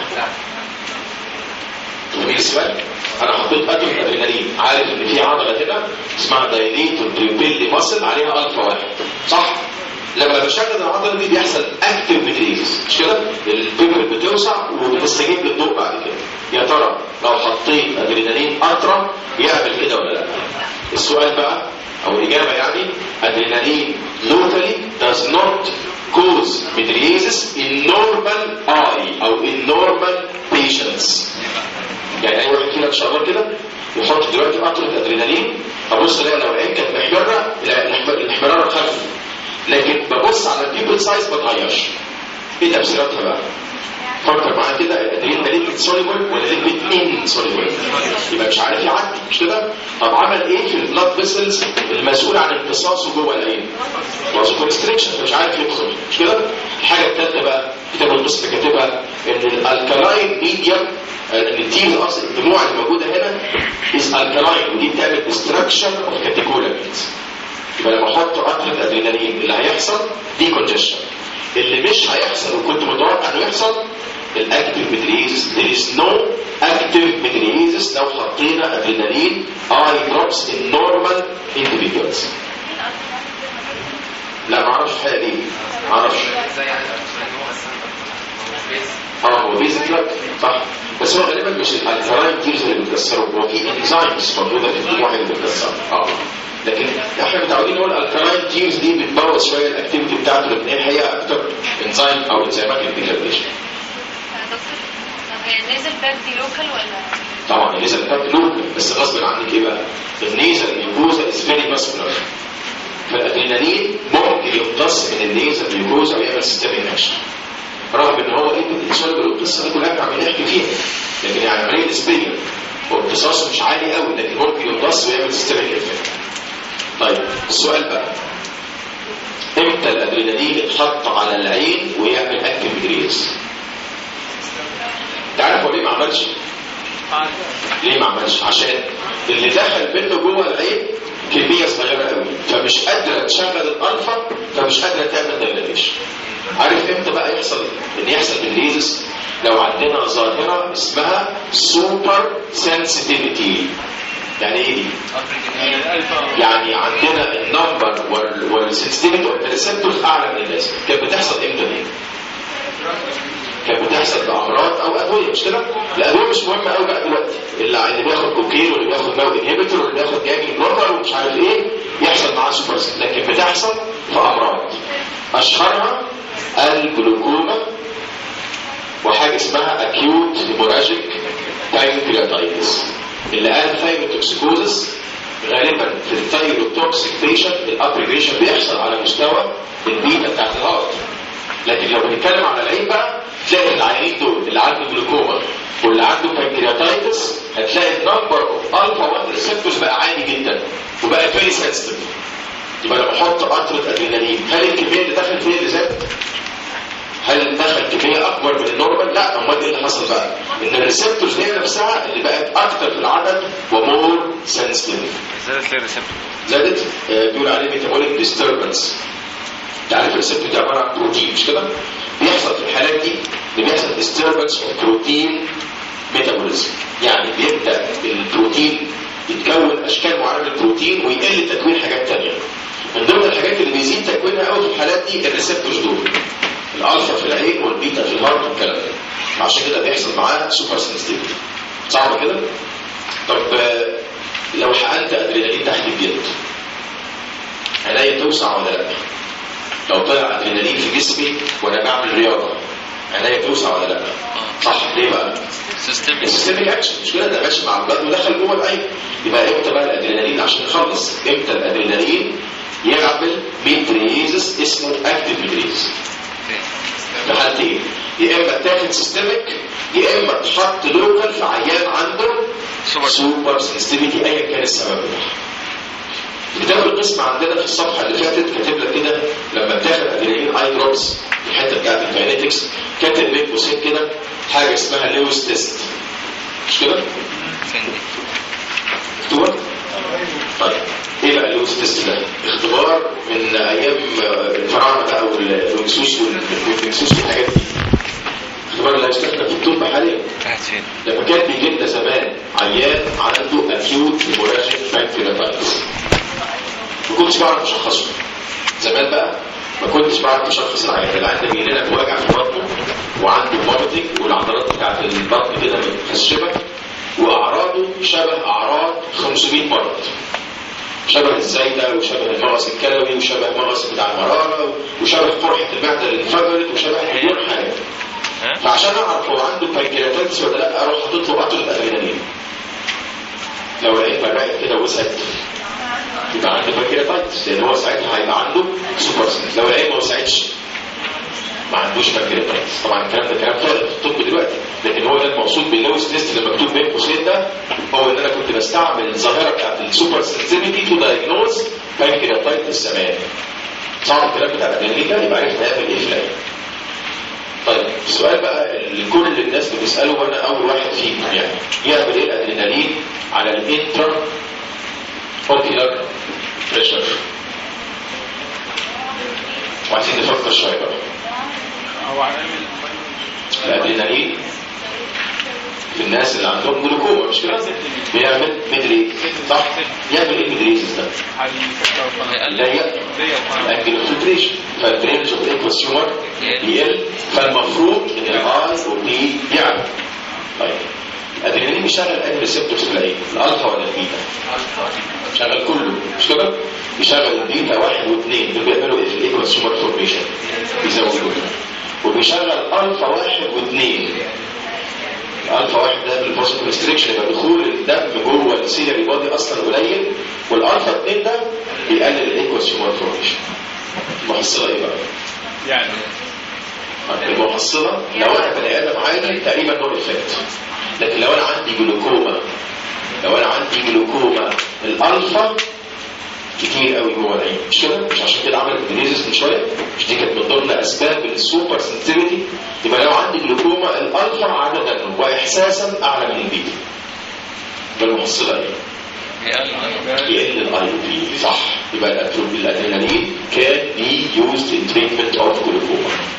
جميل السؤال. انا حطيت قطره ادرينالين عارف ان في عضله هنا اسمها دايليتور بيوبيلي ماسل عليها الفا واحد صح؟ لما بشغل العضله دي بيحصل اكتيف ميدريزس مش كده؟ البيبل بتوسع وبتستجيب للضوء بعد كده. يا ترى لو حطيت ادرينالين قطره يعمل كده ولا لا؟ السؤال بقى او الاجابه يعني adrenaline locally does not cause midriasis in normal eye او in normal patients. يعني اي واحد فينا ان شاء الله كده يحط دلوقتي قطره ادرينالين ابص الاقي لو العين كانت محمره الاحمرار خف، لكن ببص على البيبل سايز ما اتغيرش. ايه تفسيراتها بقى؟ فكر معايا كده الادرينالين ده ليكويد سوليبل ولا ليكويد ان سوليبل؟ يبقى مش عارف يعدي مش كده؟ طب عمل ايه في البلاد فيسلز المسؤول عن امتصاصه جوه العين؟ وازو كونستريكشن مش عارف يدخل مش كده؟ الحاجه الثالثه بقى كتاب القسم كاتبها ان الالكالاين ميديم ان التيل اصلا الدموع اللي موجوده هنا از الكالاين ودي بتعمل ديستراكشن اوف كاتيكولامينز. يبقى لما احط قطره ادرينالين اللي هيحصل دي كونجشن. اللي مش هيحصل وكنت متوقع انه يحصل الاكتيف ميدريزس. there is no active ميدريزس لو حطينا ادرينالين eye drops in normal individuals. لا ما اعرفش حاجه دي ما اعرفش. اه هو بيزك لا صح بس هو غالبا مش الالكالاين تيرز اللي بتكسره، هو في انزيمز موجوده في الدموع اللي بتكسرها اه لكن احنا متعودين نقول الالكالاين تيرز دي بتبوظ شويه الاكتيفيتي بتاعته لان هي اكتر انزيم او انزيمات الديكالبيشن. هي النيزل باك دي لوكال ولا؟ طبعا النيزل باك لوكال بس غصب عنك ايه بقى؟ النيزل ميوكوزا از فيري ماسكولار فالادرينالين ممكن يمتص من النيزل ميوكوزا ويعمل سيستميك اكشن رغم ان هو ايه الانسولين والقصه دي كلها احنا عمالين نحكي فيها لكن هي عمليه نسبيه وامتصاصه مش عالي قوي لكن ممكن يمتص ويعمل سيستميك افكت. طيب السؤال بقى امتى الادرينالين اتحط على العين ويعمل اكتيف ميدريز؟ تعرف هو ليه ما عملش؟ ليه ما عملش؟ عشان اللي دخل منه جوه العين كميه صغيره قوي فمش قادره تشغل الالفا فمش قادره تعمل دايلاتيشن. عارف امتى بقى يحصل ان يحصل ميدريز؟ لو عندنا ظاهره اسمها سوبر سنسيتيفيتي. يعني ايه دي؟ يعني عندنا النمبر والسنسيتيفيتي والريسبتورز اعلى من اللازم. كانت بتحصل امتى دي؟ كانت بتحصل بامراض او ادويه، مش كده؟ الادويه مش مهمه قوي بقى دلوقتي، اللي اللي بياخد كوكين واللي بياخد ماو انهبيتور واللي بياخد جامي بلوكر ومش عارف ايه يحصل معاه سوبر سنسيتيفيتي. لكن بتحصل في امراض اشهرها الجلوكوما وحاجه اسمها اكيوت هيموراجيك بانكرياتايتس. اللي قال ثايروتوكسيكوزس غالبا في الثايروتوكسيك بيشنت الابريجيشن بيحصل على مستوى البيتا بتاعت الهارت. لكن لو بنتكلم على العين بقى تلاقي العيانين دول اللي عنده جلوكوما واللي عنده بانكرياتايتس هتلاقي النمبر اوف الفا واحد ريسبتورز بقى عالي جدا وبقى فيري سنسيتيف. يبقى لما احط قطره ادرينالين هل الكميه اللي دخل فيها اللي زادت؟ هل دخل كميه اكبر من النورمال؟ لا. امال ايه اللي حصل بقى؟ ان الريسبتورز هي نفسها اللي بقت اكتر في العدد ومور سنسيتيف. زادت ليه الريسبتور؟ زادت آه بيقول عليه ميتابوليك ديستربنس. تعرف الريسبتور دي عباره عن بروتين، مش كده؟ بيحصل في الحالات دي اللي بيحصل ديستربنس اوف بروتين ميتابوليزم. يعني بيبدا البروتين يتكون اشكال معينه من البروتين ويقل تكوين حاجات ثانيه. من ضمن الحاجات اللي بيزيد تكوينها قوي في الحالات دي الريسبتورز دول، الالفا في العين والبيتا في الهارت والكلام ده. عشان كده بيحصل معاه سوبر سنسيتيفيتي. صعبه كده؟ طب لو حقنت ادرينالين تحت الجلد عينيا توسع ولا لا؟ لو طلع ادرينالين في جسمي وانا بعمل رياضه عينيا توسع ولا لا؟ صح. ليه بقى؟ سيستميك السيستميك اكشن، مش كده؟ ده ماشي مع البلد ودخل جوه العين. يبقى امتى بقى الادرينالين عشان نخلص؟ امتى الادرينالين يعمل ميدريزس اسمه اكتيف ميدريزس؟ في حالتين، يا اما تاخد سيستميك يا اما تحط لوكال في عيان عنده سوبر سنسيتيفيتي ايا كان السبب بتاعها. كتاب القسم عندنا في الصفحه اللي فاتت كاتب لك كده لما بتاخد ادرينالين اي دروبس في الحته بتاعت الكاينيتكس كاتب بين قوسين كده حاجه اسمها لويس تيست، مش كده؟ مكتوبه؟ طيب ايه بقى اللويس تيست ده؟ اختبار من ايام الفراعنه بقى والهكسوس والهكسوس والحاجات دي. اختبار اللي هيستخدم في الطب حاليا. لما كان بيجي لنا زمان عيان عنده اكيوت هيموراجيك بانكرياتايتس ما كنتش بعرف اشخصه. زمان بقى ما كنتش بعرف اشخص العيان. العيان ده بيجي لنا بوجع في بطنه وعنده مارتنج والعضلات بتاعت البطن كده متخشبه واعراضه شبه اعراض خمسمية مرض. شبه الزايده وشبه المغص الكلوي وشبه المغص بتاع المراره وشبه قرحه المعده اللي انفجرت وشبه مليون حاجه. فعشان اعرف هو عنده بانكرياتايتس ولا لا اروح حاطط له قطره ادرينالين. لو لقيت مرقت كده وسعت يبقى عنده بانكرياتايتس لان هو ساعتها هيبقى عنده سوبر سنس. لو لقيت ما وسعتش ما عندوش بانكرياتايتس. طبعا الكلام ده كلام فارغ في الطب دلوقتي، لكن هو ده المقصود باللويس تيست اللي مكتوب بين قوسين ده، هو ان انا كنت بستعمل الظاهره بتاعت السوبر سنسيتيفيتي تو دايجنوز بانكرياتايتس زمان. صعب الكلام بتاع الادرينالين ده يبقى عرفنا نعمل ايه في العين. طيب السؤال بقى اللي كل الناس بتساله وانا اول واحد فيهم، يعني يعمل ايه الادرينالين على الانترا اوكيولار بريشر؟ وعايزين نفكر شويه بقى. هو عامل الادرينالين في الناس اللي عندهم جلوكوما مش كده بيعمل ميدريز، صح؟ يعمل ايه الميدريز ده؟ ضيق الانجل فلتريشن فالدرينج اوف الكونسيومر يقل، فالمفروض ان الاي والبي يعلى. طيب الادرينالين بيشغل انهي ريسبتورز في العين؟ الالفا ولا البيتا؟ شغل كله مش كده؟ بيشغل البيتا واحد واثنين دول بيعملوا ايه في الكونسيومر فورميشن؟ بيزودوا. وبيشغل الفا واحد واثنين. الفا واحد ده بالبوست كونستريكشن يبقى دخول الدم جوه السيلري بودي اصلا قليل، والالفا اثنين ده بيقلل الايكوسيومر فورميشن. المحصله ايه بقى؟ يعني المحصله لو انا بني ادم عادي تقريبا نوع افكت، لكن لو انا عندي جلوكوما لو انا عندي جلوكوما الالفا كتير قوي جوه العين مش كده؟ مش عشان كده عملت ديليزس من شويه؟ مش دي كانت من ضمن اسباب السوبر سنسيتيفيتي؟ يبقى لو عندي جلوكوما الالفا عددا واحساسا اعلى من البيتا. ده المحصله ايه؟ يقل الاي بي، صح. يبقى الادرينالين كان بي يوزد ان تريتمنت اوف جلوكوما.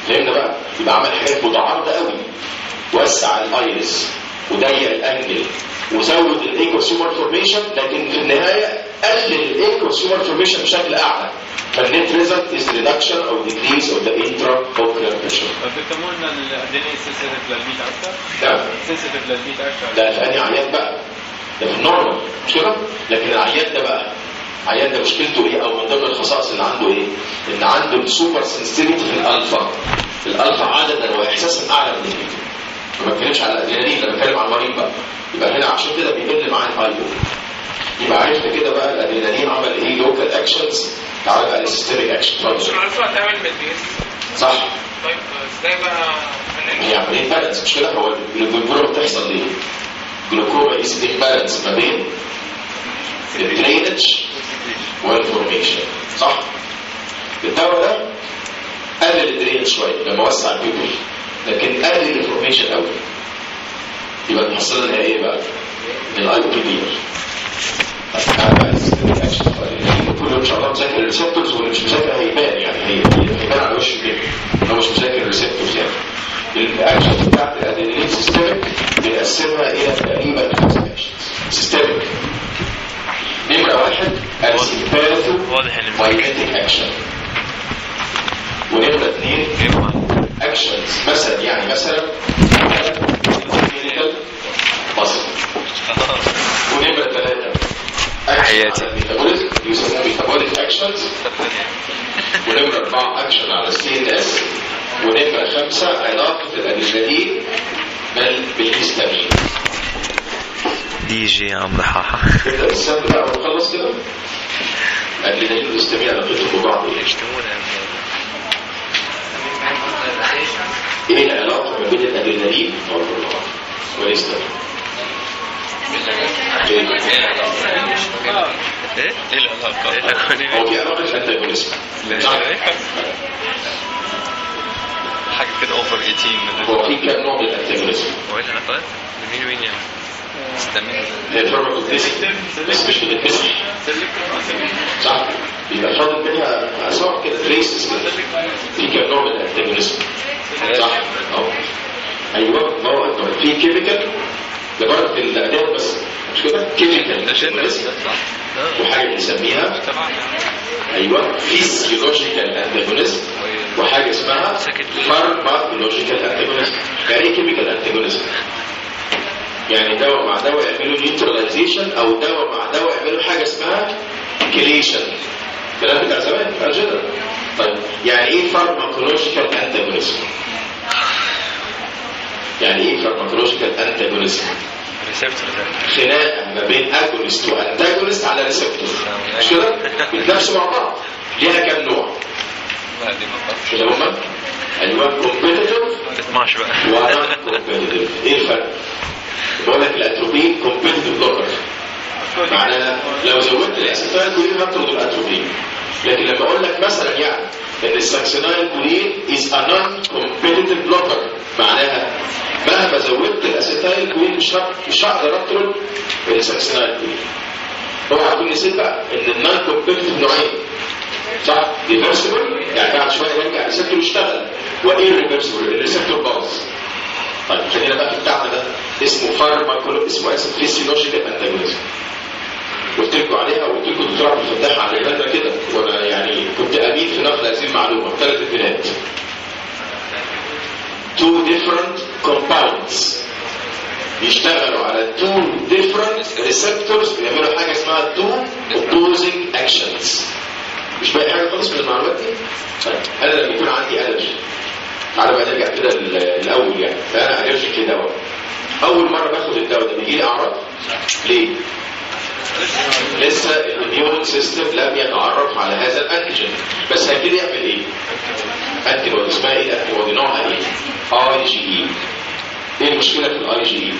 فهمنا بقى؟ يبقى عمل حاجات متعارضه قوي، وسع الايرس وضيق الانجل وزود الايكوسيومر فورميشن، لكن في النهايه قلل الايكوسيومر فورميشن بشكل اعلى. فالنت ريزلت از ريدكشن او ديكريز اوف ذا انترا اوكيولار بريشر. فبتكتبوا لنا الادينين سنسيتيف للميت اكثر؟ نعم سنسيتيف للميت اكثر. ده في انهي عيان بقى؟ ده في النورمال مش كده؟ لكن العيان ده بقى العيان ده مشكلته ايه، او من ضمن الخصائص اللي عنده ايه؟ ان عنده السوبر سنسيتيفيتي في الالفا. الالفا عددا واحساسا اعلى من البيتا. ما بتكلمش على الادرينالين، انا بتكلم على المريض بقى. يبقى هنا عشان كده بيقل معاه الايو. يبقى عرفت كده بقى الادرينالين عمل ايه لوكال اكشنز. تعالى بقى للسيستميك اكشن. مش الالفا هتعمل مديس. صح. طيب ازاي بقى؟ هي عمليه بالانس مش كده؟ هو الجلوكوما بتحصل ليه؟ الجلوكوما از بالانس ما بين الدرينج والفورميشن. صح؟ الدواء ده قلل الدرينج شويه لما وسع البيبل، لكن قلل الفورميشن قوي. يبقى المحصله اللي هي ايه بقى؟ الاي بي بي. كله ان شاء الله مذاكر الريسبتورز، واللي مش مذاكر هيبان، يعني هيبان على وشه كده لو مش مذاكر الريسبتورز. يعني الاكشن بتاعت الادرينالين سيستميك بنقسمها الى تقريبا خمس اكشنز سيستميك. نمره واحد السيمباثو مايميتيك اكشن، ونمره اثنين اكشنز مثلا يعني مثلا كلينيكال مصر، ونمره ثلاثه حياتي ميتابوليزم يسموه ميتابوليك اكشنز، ونمره اربعه اكشن على السي ان اس، ونمره خمسه علاقه الادرينالين بالهيستامين. دي جي عم ضحاها كده السهم بقى ونخلص كده. الادرينالين والهيستامين علاقتهم ببعض ايه؟ ايه العلاقه ما بين الادرينالين والهيستامين؟ ايه ايه العلاقه؟ هو في علاقه انتاجونيزم حاجه كده اوفر ثمانية عشر. هو في كام نوع من الانتاجونيزم؟ هو ايه العلاقه؟ مين وين يعني؟ استمر هي الفارماكوتيسم بس مش بتتمسح صح؟ بيبقى فاضل منها اسماء كده تريسز كده. في كام نوع من الانتاجونيزم صح؟ اه ايوه ما هو في كيميكال ده بره في الاداء بس مش كده؟ كيميكال وحاجه بنسميها ايوه فيسيولوجيكال انتاجونيزم، وحاجه اسمها فارماكولوجيكال انتاجونيزم. يعني ايه كيميكال انتاجونيزم؟ يعني دواء مع دواء يعملوا نيوتراليزيشن، او دواء مع دواء يعملوا حاجه اسمها كليشن. الكلام بتاع زمان بتاع الجدل. طيب يعني ايه فارماكولوجيكال انتاجونيزم؟ يعني ايه فارماكولوجيكال انتاجونيزم؟ خناقه ما بين اجونست وانتاجونست على ريسبتور مش كده؟ بيتنافسوا مع بعض. ليها كام نوع؟ كده هما ايوه كومبيتيتيف تسمعش بقى وانا كومبيتيتيف. ايه الفرق؟ بقول لك الاتروبين كومبيتيتيف بلوكر، معناها لو زودت الاسيتايل كولين هتطرد الاتروبين. لكن لما اقول لك مثلا يعني ان الساكسينايل كولين از ا نون كومبيتيتيف بلوكر، معناها مهما زودت الاسيتايل كولين مش مش هقدر اطرد الساكسينايل كولين. اوعى تكون نسيت بقى ان النون كومبيتيتيف نوعين صح؟ ريفرسبل يعني بعد شويه يرجع الريسبتور يشتغل، وايه ريفرسبل؟ الريسبتور باظ. طيب خلينا بقى في بتاعنا ده اسمه فارماكولو اسمه اسمه فيسيولوجيكال انتاجونيزم. قلت لكم عليها وقلت لكم الدكتور عبد الفتاح على الجدول كده، وانا يعني كنت امين في نقل هذه المعلومه في ثلاث البلاد. two different compounds بيشتغلوا على two different receptors بيعملوا حاجه اسمها two opposing actions. مش باقي حاجه خالص من المعلومات دي. طيب انا لما يكون عندي الرجي، تعالى بقى نرجع كده الاول يعني، فانا الرجيك لدواء، اول مره باخد الدواء ده بيجي لي اعراض ليه؟ لسه الاميون سيستم لم يتعرف على هذا الانتيجين، بس هيبتدي يعمل ايه؟ انتي بودي اسمها ايه؟ انتي بودي نوعها ايه؟ اي جي اي. ايه المشكله في الاي جي اي؟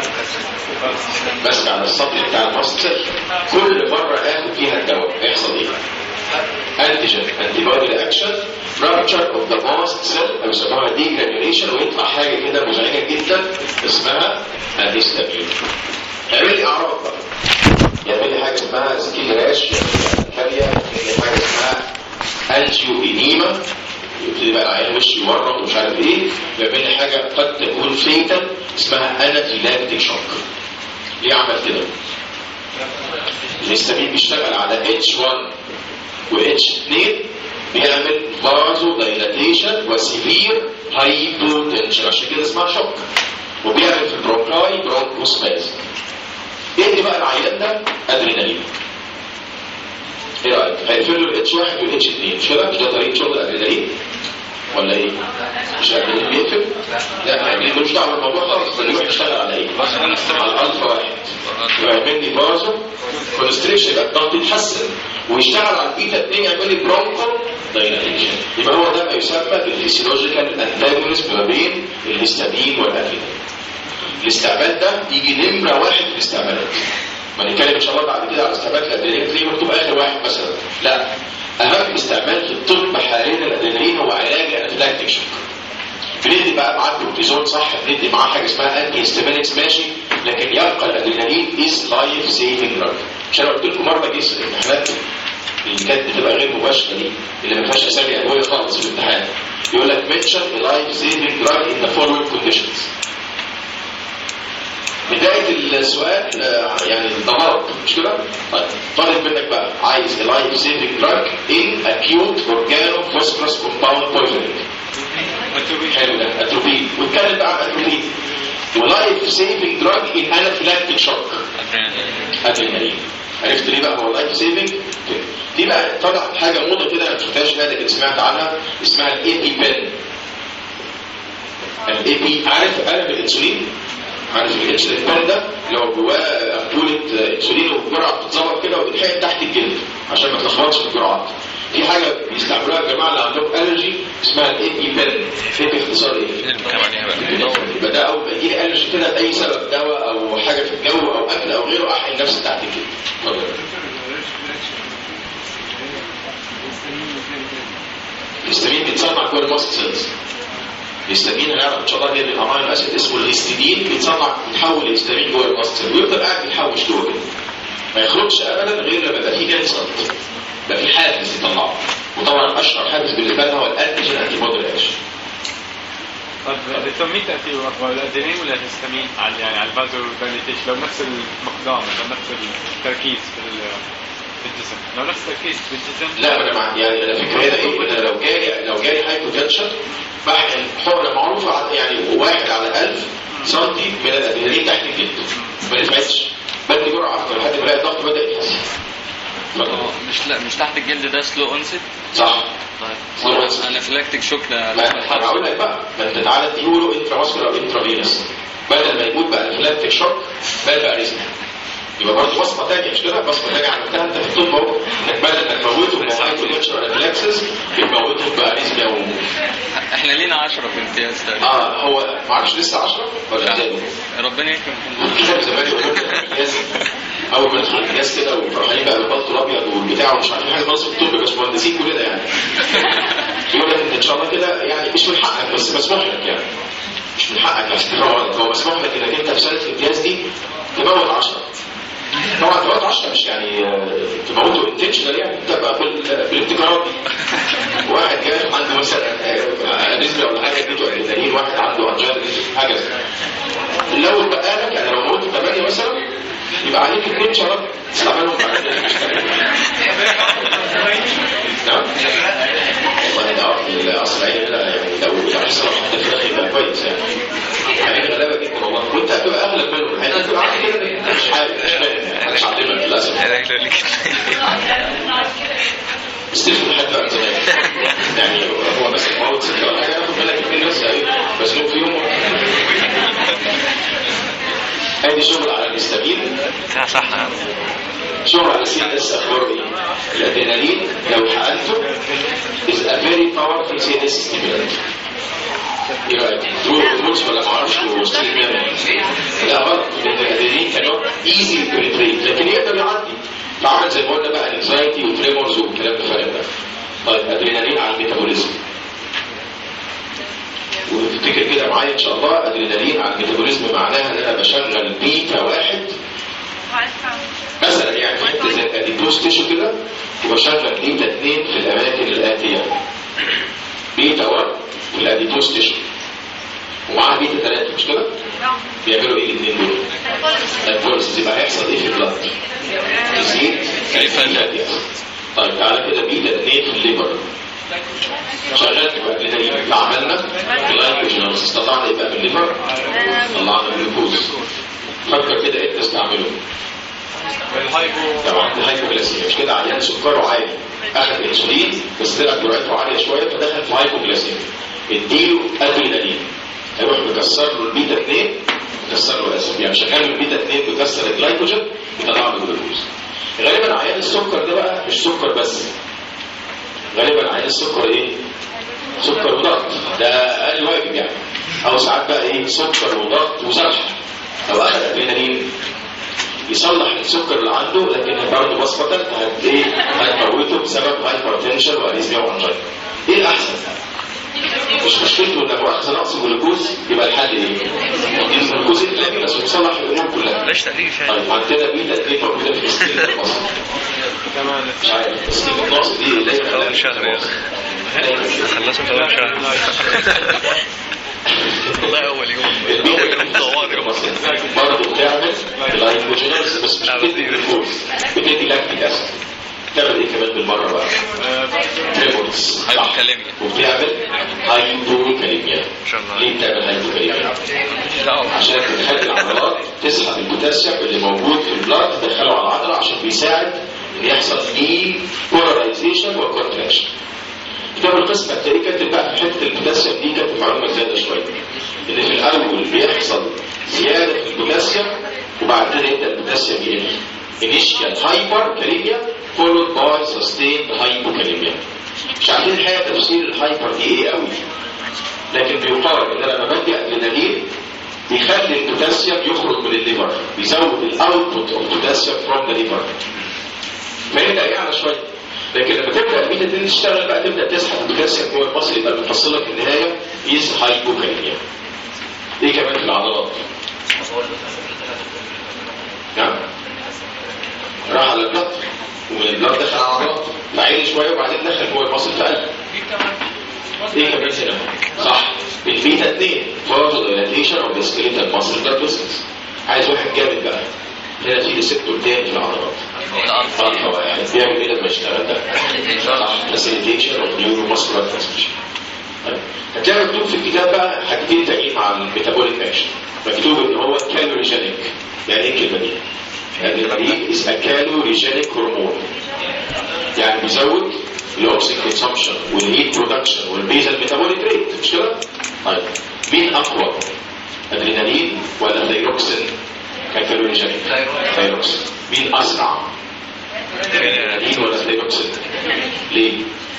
ماسك على السطح بتاع المصل، كل مره اخد فيها الدواء هيحصل ايه؟ انتيجين انتي بودي رياكشن رابتشر اوف ذا ماست سيل، او يسموها دي جرانيوليشن، ويطلع حاجه كده مزعجه جدا اسمها الهيستامين. يعمل لي اعراض بقى، يعمل لي حاجه اسمها سكين راش، يعمل لي كاريا، يعمل لي حاجه اسمها انجيوبينيما، يبتدي بقى العيان وش يورم ومش عارف ايه، بيعمل لي حاجه قد تكون فيتال اسمها انافيلاكتيك شوك. ليه عمل كده؟ الهستامين بيشتغل على اتش واحد و اتش اثنين، بيعمل فازو دايلاتيشن وسيفير هايبوتنشن، عشان كده اسمها شوك. وبيعمل في البرونكاي برونكوسبازم. ايه بقى العيان ده؟ ادرينالين. ايه رايك؟ هيقفل له الاتش واحد والاتش اثنين، مش كده؟ مش ده طريقه شغل الادرينالين؟ ولا ايه؟ مش الادرينالين بيقفل؟ لا الادرينالين ملوش دعوه بالموضوع خالص، ده بيروح يشتغل على ايه؟ على الالفا واحد. يعمل لي فازو كونستريكشن، يبقى الضغط يتحسن، ويشتغل على البيتا اثنين يعمل لي برونكو دايلاتيشن. يبقى هو ده ما يسمى بالفيسيولوجيكال انتاجونيزم ما بين الهستامين والادرينالين. الاستعمال ده يجي نمره واحد في الاستعمالات. ما نتكلم ان شاء الله بعد كده على استعمال الادرينالين تلاقيه مكتوب اخر واحد مثلا. لا، اهم استعمال في الطب حاليا الادرينالين هو علاج الانافيلاكتيك شوك. بندي بقى معاه كورتيزون صح، بندي معاه حاجه اسمها انتي هيستامينكس ماشي، لكن يبقى الادرينالين از لايف سيفنج دراج. مش انا قلت لكم مره جيس الامتحانات اللي كانت بتبقى غير مباشره دي اللي ما فيهاش اسامي ادويه خالص في الامتحان، يقول لك mention a life saving drug in the following conditions. بدايه السؤال يعني ده مرض مش كده؟ طيب طالب منك بقى عايز a life saving drug in acute organophosphorus compound poisoning. حلو ده اتروبين، واتكلم بقى عن اتروبين. ولايف سيفنج دراج ان انافيلاكتيك شوك ادرينالين. عرفت ليه بقى هو لايف سيفنج؟ دي بقى طلع حاجه موضه كده انا ما شفتهاش هنا لكن سمعت عنها، اسمها الاي بي بن. الاي بي عارف قلب الانسولين؟ عارف الانسولين بن ده اللي هو جواه امبوله انسولين والجرعه بتتظبط كده وبتتحقن تحت الجلد عشان ما تلخبطش في الجرعات. في حاجه بيستعملوها الجماعه اللي عندهم الرجي اسمها الاي بي بن. في باختصار ايه؟ يبقى ده اول ما يجي لي الرجي كده باي سبب، دواء او حاجه في الجو او اكل او غيره، احقن نفسي تحت الجلد. الهستامين بيتصنع جوه الماست سيلز. الهستامين هنعرف ان شاء الله هي بالامينو اسيد اسمه الهستidine، بيتصنع بيتحول الهستامين جوه الماست سيل ويفضل قاعد يتحوش جوه كده. ما يخرجش ابدا غير لما يبقى فيه كانسر، يبقى فيه حافز يطلعه. وطبعا اشهر حافز بالنسبه لنا هو الانتيجين انتي بودي رياكشن. طب دكتور مين تاثير اقوى، الادرينالين ولا الهستامين على يعني على الفازو دايليتيشن لو نفس المقدار لو نفس التركيز في في الجسم؟ لو نفس التركيز في الجسم لا انا مع يعني انا فكره هنا ايه، انا لو جالي لو جالي هايبوتنشن بحقن حقنه معروفه يعني واحد على ألف سنتي من الادرينالين تحت الجلد ما نفعتش، بدي جرعه اكتر لحد ما الاقي الضغط بدا يتحسن. مش لا مش تحت الجلد ده سلو اونست صح. طيب انافيلاكتيك شوك ده لا انا هقول لك بقى، ما انت تعالى تقوله انترا ماسكولار او انترافينس، بدل ما يموت بقى انافيلاكتيك شوك بقى بقى ريسك. يبقى برضه بصمه ثانيه مش كده؟ بصمه ثانيه عملتها انت في الطب اهو، انك بدل ما تموته بهايبوتنشن انافيلاكسس بتموته باريزميا وموت. احنا لينا عشرة في امتياز تقريبا. اه هو ما اعرفش لسه عشرة ولا زادوا؟ ربنا يكرم. كده زمان يقولوا اول ما ندخل الناس كده وفرحانين بقى بالبلطو الابيض والبتاع ومش عارفين حاجه خالص في الطب، بس مهندسين كلنا يعني. يقول لك انت ان شاء الله كده يعني مش من حقك بس مسموح لك يعني. مش من حقك يعني هو مسموح لك انك انت في سنه الامتياز دي تموت عشرة. طبعا تموت عشرة مش يعني تموته انتشنال يعني، تبقى بالابتكارات. واحد جاي عنده مثلا نسبه ولا حاجه اديته ادرينالين، واحد عنده انجال حاجه. لو بقى لك انا لو موت ثمانية مثلا يبقى عليك اثنين شرط تستعملهم بعد كده. نعم والله ده اصل عيني هنا يعني لو يحصل حتى في الاخر يبقى كويس يعني. عيني غلابه جدا والله، وانت هتبقى اغلب منهم. عيني هتبقى عارف كده مش حاجه مش فاهم مش علمك للاسف. استلفوا لحد بقى زمان يعني هو بس الموت ستة ولا حاجه ياخد بالك اثنين بس مسلوك فيهم. هذه شغل على الهستامين صح. شغل على سي اس اخبار ايه؟ الادرينالين لو حقنته is a very powerful سي اس stimulant. ايه رايك؟ تقول الفلوس ولا ما اعرفش وستيل ميموري؟ لا غلط، لان الادرينالين كان ايزي بريتريت لكن يقدر يعدي. فعمل زي ما قلنا بقى انكزايتي وتريمورز والكلام ده فارق ده. طيب ادرينالين على الميتابوليزم. وتفتكر كده معايا ان شاء الله ادرينالين على الميتابوليزم معناها ان انا بشغل بيتا واحد مثلا يعني حته زي الاديبوز تيشو كده، وبشغل بيتا اثنين في الاماكن الاتيه. بيتا واحد في الاديبوز تيشو ومعاها بيتا ثلاثة مش كده؟ بيعملوا ايه الاثنين دول؟ البوليسيس. يبقى هيحصل ايه في البلد؟ يزيد كيف الاديبوز. طيب تعالى كده بيتا اثنين في الليبر شغال في الادرينالين فعملنا جلايكوجينوز استطعنا يبقى في الليبر طلعنا الجلوكوز. فكر كده ايه تستعمله؟ طبعا الهايبوغلاسيميا مش كده؟ عيان سكره عالي اخذ انسولين بس طلع جرعته عاليه شويه فدخل في هايبوغلاسيميا اديله ادرينالين هيروح مكسر له البيتا اثنين مكسر له الاسيد يعني شغال البيتا اثنين بيكسر الجلايكوجين يطلع له الجلوكوز. غالبا عيان السكر ده بقى مش سكر بس غالبا عيان السكر ايه؟ سكر وضغط ده اقل واجب يعني او ساعات بقى ايه سكر وضغط وزرح او اخذ ادرينالين يصلح السكر اللي عنده لكن برضه بسيطه هت ايه هتموته بسبب هايبرتنشن واريزميا وانجينا. ايه الاحسن؟ مش مشكلته انك واخذ نقص الجلوكوز يبقى الحل ايه؟ الجلوكوز الثاني بس يصلح الامور كلها. ليش تحليل شاي؟ طيب عندنا بيتا اثنين موجوده في السكين المصري مش عارف السكين النقص دي دايما كمان شهر يا اخي خلصوا كمان شهر والله اول يوم برضه بتعمل لايكوجينوز بس مش بتدي جلوكوز بتدي لاكتيك اسيد. بتعمل ايه كمان بالمره بقى؟ ريبورتس هايبوكاليميا وبتعمل هايبوكاليميا. ليه بتعمل هايبوكاليميا؟ عشان بتخلي العضلات تسحب البوتاسيوم اللي موجود في البلاد تدخله على العضله عشان بيساعد ان يحصل دي بولاريزيشن وكونتراكشن. كتاب القسم هتلاقيه كاتب بقى في حته البوتاسيوم دي كانت معلومه زياده شويه ان في الاول بيحصل زياده في البوتاسيوم وبعد كده يبدا البوتاسيوم يقل. initial hyperkalemia followed by sustained hypokalemia. مش عارفين الحقيقه تفسير الهايبر دي ايه قوي لكن بيقال ان لما بدي ادرينالين بيخلي البوتاسيوم يخرج من الليفر بيزود الاوتبوت اوف بوتاسيوم فروم ذا ليفر فيبدا يعلى شويه. لكن لما تبدا البيتا اثنين تشتغل بقى تبدا تسحب البوتاسيوم جوه المصل يبقى المحصله في النهايه يز هايبوكاليميا. ايه كمان في العضلات؟ نعم راح على البلد ومن البلد دخل على العضلات فعيل شويه وبعدين دخل جوه المصل فقل. ايه كمان هنا؟ صح البيتا اثنين فازو دايلاتيشن او سكيليتال ماسل بلاد فيسلز. عايز واحد جامد بقى هنا في ريسبتور تاني في العضلات الفا واحد بيعمل ايه لما يشتغل ده؟ فاسيليتيشن اوف نيورو ماسكولار ترانسميشن. هتلاقي مكتوب في الكتاب بقى حاجتين تانيين مع الميتابوليك اكشن. مكتوب ان هو كالوريجينيك. يعني ايه الكلمه دي؟ يعني المريض از كالوريجينيك هرمون يعني بيزود الاوكسجين كونسامشن والهيت برودكشن والبيزل ميتابوليك ريت مش كده؟ طيب مين اقوى؟ ادرينالين ولا ثايروكسين كالوريجينيك؟ ثايروكسين. مين اسرع؟ ادرينالين ولا ثايروكسين؟ ليه؟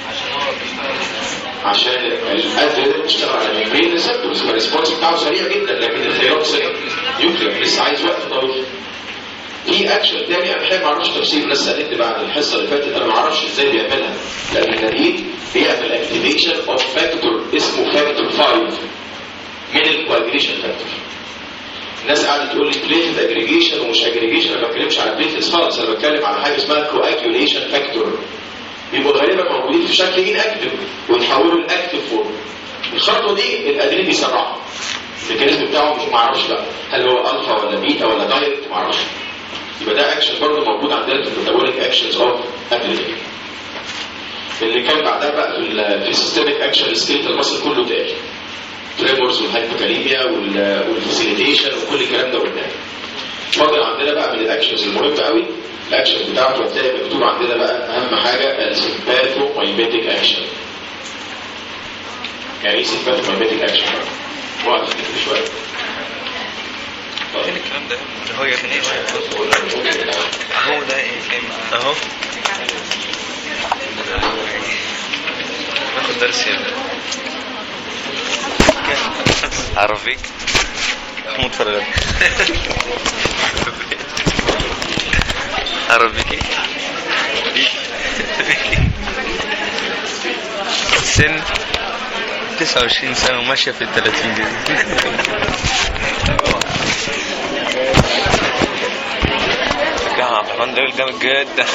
عشان الادرينالين بيشتغل على الميمبرين ريسبتورز فالريسبونس بتاعه سريع جدا لكن الثايروكسين يمكن لسه عايز وقت طويل. في اكشن تاني انا الحقيقه ما اعرفش تفسير الناس سالتني بعد الحصه اللي فاتت انا ما اعرفش ازاي بيعملها. الادرينالين بيعمل اكتيفيشن اوف فاكتور اسمه فاكتور خمسة من الكواجريشن فاكتور. الناس قاعده تقول لي بليتد اجريجيشن ومش اجريجيشن. انا ما بتكلمش على بليتد خالص انا بتكلم على حاجه اسمها كواجوليشن فاكتور. بيبقوا غالبا موجودين في شكل ان اكتف ويتحولوا لاكتف فورم. الخطوه دي الادرينالين بيسرعها. الميكانيزم بتاعه مش ما اعرفش بقى هل هو الفا ولا بيتا ولا دايركت ما اعرفش. يبقى ده اكشن برضه موجود عندنا في الميتابوليك اكشنز اوف ادرينالين. اللي كان بعدها بقى في في السيستميك اكشن السكيلتال ماسل كله تاني تريمورز والهايبوكاليميا والفاسيليتيشن وكل الكلام ده قلناه. فاضل عندنا بقى من الاكشنز المهمه قوي الاكشن بتاعته هتلاقي مكتوب عندنا بقى اهم حاجه السيمباثو مايميتيك اكشن. يعني ايه سيمباثو مايميتيك اكشن؟ واقف كده شويه. فين الكلام ده؟ هو يا ابني ايه؟ اهو ده ايه؟ اهو ناخد درس يا عربيك محمود فرغان عربيكي سن تسعة وعشرين سنة وماشية في الثلاثين دي. عبد الرحمن ده جامد جدا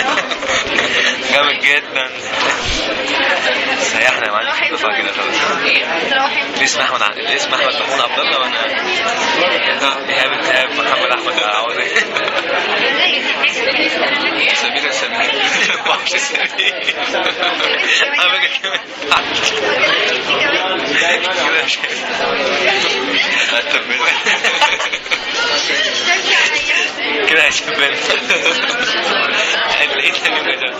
جامد جدا. سيحنا يا معلم نطلع كده خلاص. ليه اسمه احمد ع... ليه اسمه احمد محمود عبد الله وانا ايهاب ايهاب محمد احمد عوضي سمير سمير وحش سمير انا بقى كمان كده مش كده هيشبن ايه تاني بقى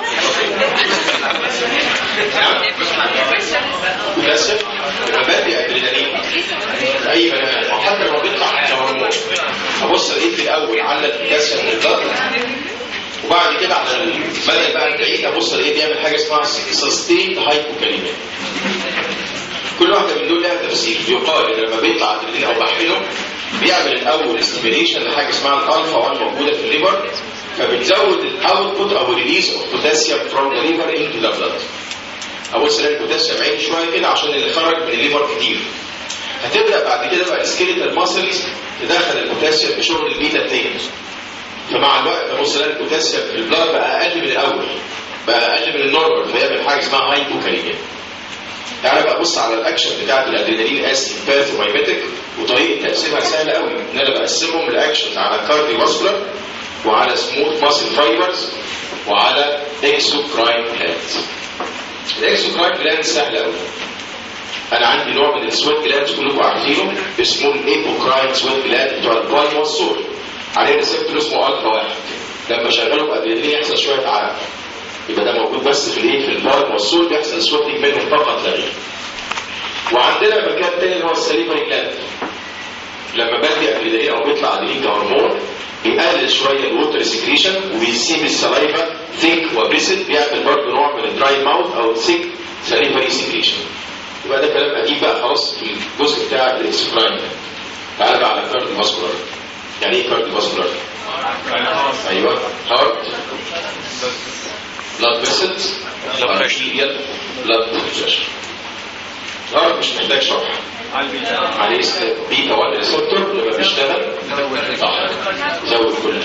مكثف مبادئ ادرينالين اي بني حتى لما بيطلع هرمون ابص لقيت في الاول على الكثف من الضغط وبعد كده على المدى بقى البعيد ابص لقيت بيعمل حاجه اسمها سستيند هايبوكاليميا. كل واحده من دول لها تفسير. يقال ان لما بيطلع ادرينالين او بحله بيعمل الاول ستيميليشن لحاجه اسمها الالفا واحد موجوده في الليفر فبتزود الاوتبوت او ريليز اوف بوتاسيوم فروم ذا ليفر انتو ذا بلاد. ابص الاقي البوتاسيوم عالي شويه كده عشان اللي خرج من الليفر كتير. هتبدا بعد كده بقى السكيلتال ماسلز تدخل البوتاسيوم في شغل البيتا اتنين. فمع الوقت ابص الاقي البوتاسيوم في البلاد بقى اقل من الاول بقى اقل من النورمال فيعمل حاجه اسمها هايبوكاليميا. تعالى بقى بص على الاكشن بتاعت الادرينالين اسيد باثومايميتيك وطريقه تقسيمها سهله قوي. ان انا بقسمهم الاكشنز على كارديو فاسكولار وعلى سموث ماسل فايبرز وعلى اكسوكراين جلاندز. الاكسوكراين جلاندز سهله قوي. انا عندي نوع من السويت جلاندز كلكم عارفينه اسمه الايبوكراين سويت جلاند بتوع الباي والسور عليه ريسبتور اسمه الفا واحد. لما شغله بادرينالين يحصل شويه عرق يبقى ده موجود بس في الايه في الباي والسور بيحصل سويتنج منهم فقط لا غير. وعندنا مكان تاني اللي هو السليفري جلاند. لما بدي ادرينالين او بيطلع ادرينالين كهرمون بيقلل شويه الووتر سكريشن وبيسيب السلايفا ثيك وبيسد بيعمل برضه نوع من الدراي ماوث او ثيك سليفري سكريشن. يبقى ده كلام قديم بقى خلاص في الجزء بتاع الاكسوكراين. تعال بقى على كارديو فاسكولار. يعني ايه كارديو فاسكولار؟ ايوه هارت بلاد فيسلز ارتيريال بلاد بريشر. الهارت مش محتاج شرح عليه بيتا واحد ريسبتور لما بيشتغل صح زود كل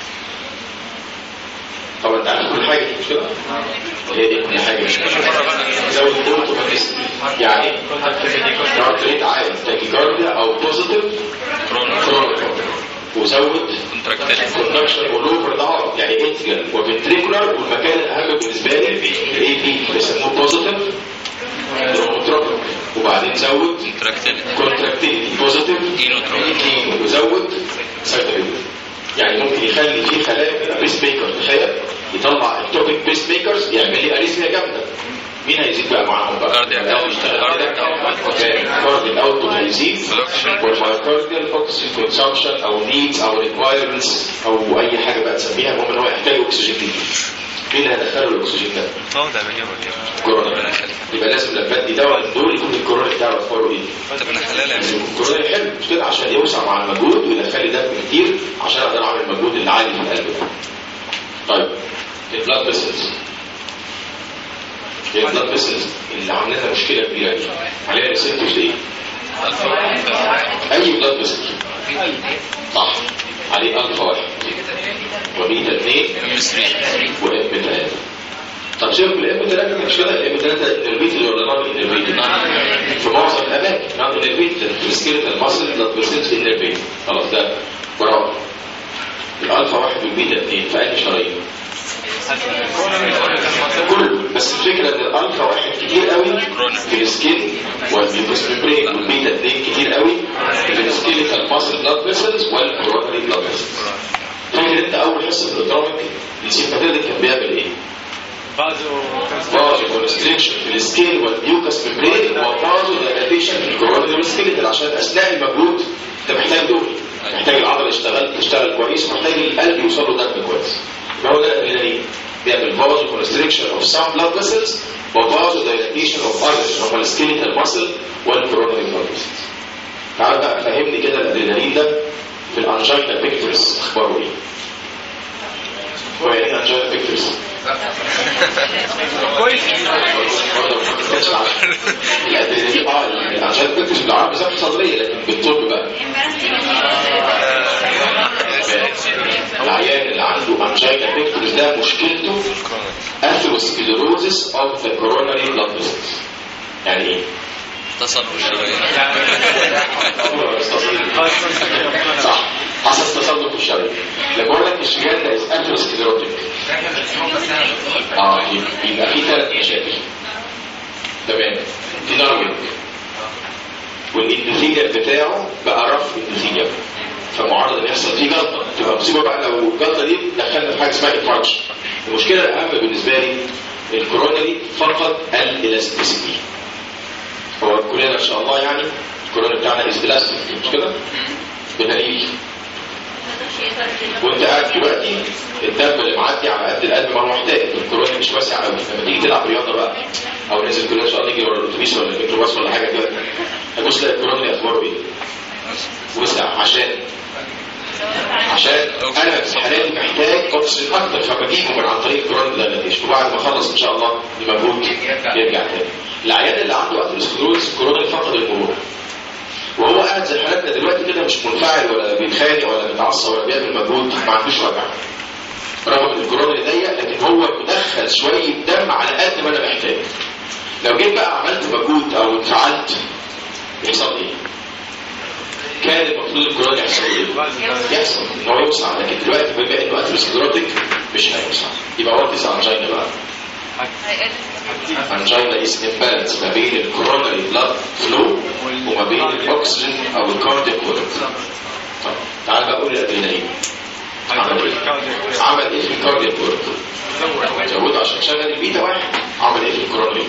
طبعا انت عارف كل حاجه مش كده هي دي كل حاجه مش زود اوتوماتيك يعني هارت ريت عالي تاكيكارديا او بوزيتيف كرونيك وزود كونتراكشن اولوفر ذا هارت يعني انتجرال وفنتريكولار والمكان الاهم بالنسبه لي الاي بي بيسموه بوزيتيف اينوتروبيك وبعدين زود كونتراكتيليتي بوزيتيف اينوتروبيك وزود سايتوبيك. يعني ممكن يخلي في خلايا بيس ميكر تخيل يطلع التوبيك بيس ميكرز يعمل لي اريثميا جامده. مين هيزيد بقى معاهم بقى؟ كاردياك كاردياك اوتبوت هيزيد والمايوكارديال اوكسجين كونسامشن او نيدز او ريكوايرمنتس او اي حاجه بقى تسميها المهم ان هو يحتاج اكسجين كتير. مين اللي هيدخله الاكسجين ده؟ اه ده مليون كورونا. يبقى لازم لما ادي دواء من دول يكون الكورونا بتاعه اخباره ايه؟ طب انا خلالها الكورونا حلو مش كده عشان يوسع مع المجهود ويدخل لي دم كتير عشان اقدر اعمل المجهود اللي عالي في القلب ده. طيب البلاد فيسلز البلاد فيسلز اللي عامله لنا مشكله كبيره دي عليها ريسبتورز ايه؟ اي بلاد فيسل صح عليه الفا واحد وبيتا اثنين وام ثلاثة. طب شوف الام ثلاثة مش كده الام ثلاثة انرفيتد ولا نون انرفيتد؟ في معظم الاماكن نون انرفيتد في السكيلتال ماسل بلاد فيسلز انرفيتد خلاص ده برافو. الالفا واحد والبيتا اثنين في اي شرايين كله بس الفكره ان الالفا واحد كتير قوي في السكين والميوكس ميمبرين والبيتا اثنين كتير قوي في السكيلتال ماسل بلاد فيسلز والكورونري بلاد فيسلز. فاكر انت اول حصه في الاوتوميك السيمباثيك كان بيعمل ايه؟ بازو كونستريكشن في السكين والميوكس ميمبرين وبازو دايلاتيشن في الكورونري والسكيلتال عشان اثناء المجهود انت محتاج دول محتاج العضله تشتغل تشتغل كويس ومحتاج القلب يوصل له دم كويس. هو ده الادرينالين بيعمل فازو كونستريكشن اوف سام بلاد فيسلز وفازو دايلاتيشن اوف اذرز هو السكيلتال ماسل والكورونري بلاد فيسلز. تعال بقى فهمني كده الادرينالين ده في الانجينا بيكتورس اخباره ايه؟ هو يعني ايه انجينا بيكتورس؟ كويس الادرينالين اه الانجينا بيكتورس بالعربي ذات صدريه لكن بالطب بقى العيان اللي عنده عنده انجينا بيكتورز ده مشكلته اثيروسكليروزس اوف ذا كوروناري بلاد فيسلز. يعني ايه؟ تصرف الشرايين. صح، حصل تصلب في الشرايين. لما بقول لك الشريان ده از اثيروسكليروتيك اه يبقى في ثلاث مشاكل. تمام. في ناروينج والاندوثيليا بتاعه بقى رف اندوثيليا، فمعرض ان يحصل فيه جلطه. تبقى مصيبه بقى لو الجلطه دي دخلنا في حاجه اسمها انفاركشن. المشكله الاهم بالنسبه لي الكوروناري فقد الالاستيسيتي. هو كلنا ان شاء الله يعني الكوروناري بتاعنا الاستيلاستيك مش كده؟ بدليل وانت قاعد دلوقتي الدم اللي معدي على قد القلب ما هو محتاج. الكوروناري مش واسع قوي. لما تيجي تلعب رياضه بقى او نازل كلنا ان شاء الله نيجي ورا الاتوبيس ولا الميكروباص ولا حاجه كده هتبص تلاقي الكوروناري اخباره ايه؟ وسع. عشان عشان انا في حالاتي محتاج اوكسجين اكتر فبجيبه من عن طريق الكوروناري دايلاتيشن وبعد ما اخلص ان شاء الله المجهود يرجع تاني. العيان اللي عنده اثيروسكليروز الكوروناري فقد المرونه وهو قاعد زي حالاتنا دلوقتي كده مش منفعل ولا بيتخانق ولا بيتعصب ولا بيعمل مجهود، ما عندوش وجع رغم ان الكوروناري ضيق لكن هو مدخل شويه دم على قد ما انا محتاج. لو جيت بقى عملت مجهود او انفعلت يحصل ايه؟ كان المفروض الكوروناري يحصل ايه؟ يحصل ان هو يوسع، لكن دلوقتي بما انه اثيروسكليروتيك مش هيوسع. يبقى هو تسع انجينا بقى. انجينا از امبالانس ما بين الكوروناري بلاد فلو وما بين الاكسجين او الكاردياك وورد. طب تعال بقى قول الادرينالين عمل ايه؟ عمل ايه في الكاردياك وورد؟ زوده عشان تشغل البيتا واحد. عمل ايه في الكوروناري؟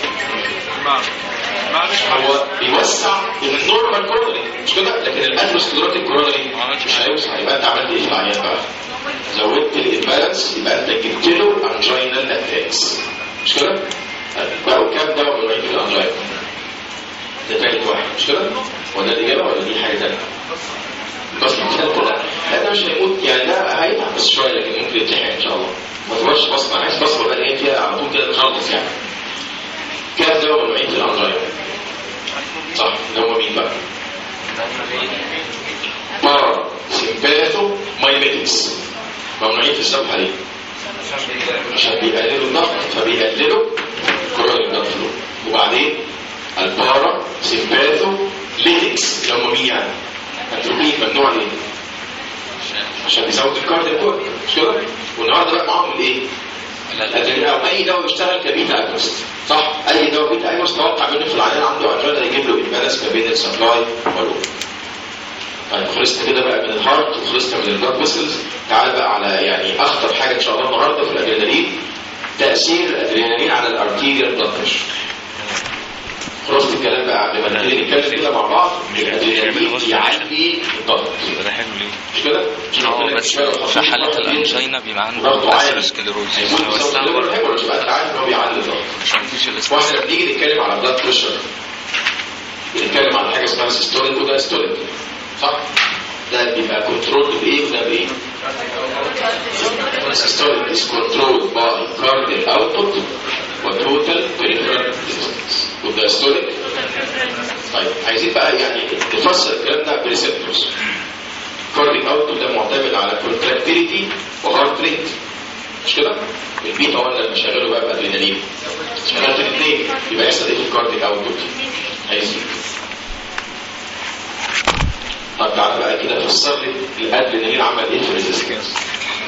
هو بيوسع النورمال كوروناري مش كده؟ لكن الاثيروسكليروتيك كوروناري مش هيوسع. يبقى انت عملت ايه في العيان بقى؟ زودت الامبالانس يبقى انت جبت له انجينال اتاكس مش كده؟ بقوا كام دواء من في الانجينا؟ ده تالت واحد مش كده؟ ولا دي اجابه ولا دي حاجه ثانيه؟ بس الثالث لا ده مش هيموت يعني ده هيتعب بس شويه لكن ممكن يتلحق ان شاء الله. ما تبقاش بصمه عايز بصمه بقى ايه فيها على طول كده تخلص يعني. كام دواء من في الانجينا؟ صح اللي هم مين بقى؟ بارا سيمباثو مايميتكس. ممنوعين في السبحه ليه؟ عشان بيقللوا الضغط فبيقللوا كوروناري بلاد فلو. وبعدين البارا سيمباثو ليتكس اللي هم مين يعني؟ اتروبين. ممنوع ليه؟ عشان بيزود الكاردياك وورد مش كده؟ والنهارده بقى معاهم الايه؟ الادرينالين او اي دواء بيشتغل كبيتا اجونست. صح؟ اي دواء بيتا اجونست توقع منه في العيان عنده انجينا يجيب له امبالانس ما بين السبلاي والوورد. طيب خلصت كده بقى من الهارت وخلصت من البلاد فيسلز. تعال بقى على يعني اخطر حاجه ان شاء الله النهارده في الادرينالين تاثير الادرينالين على الارتيريال بلاد بريشر. خلصت الكلام بقى قبل ما نبتدي نتكلم كده مع بعض. الادرينالين يعلي الضغط ده حلو ليه؟ مش كده؟ اه بس في حالة الانجينا بيبقى عنده اثيروسكليروز بس هو مش بقى عارف ان هو بيعلي الضغط عشان مفيش الاستاذ. واحنا لما بنيجي نتكلم على بلاد بريشر بنتكلم على حاجه اسمها سيستوليك وده ستوليك صح؟ ده بيبقى كنترول بايه وده بايه؟ systolic is controlled by cardiac output وtotal peripheral resistance. والdiastolic طيب عايزين بقى يعني نفسر الكلام ده بريسبتورز. cardiac output ده معتمد على contractility وهارت ريت مش كده؟ البيتا وانا اللي بشغله بقى بادرينالين شغلت الاثنين يبقى يحصل ايه في الكاردياك اوتبوت؟ هيزيد. طب تعالى بقى كده فسر لي الادرينالين عمل ايه في الريزيستنس؟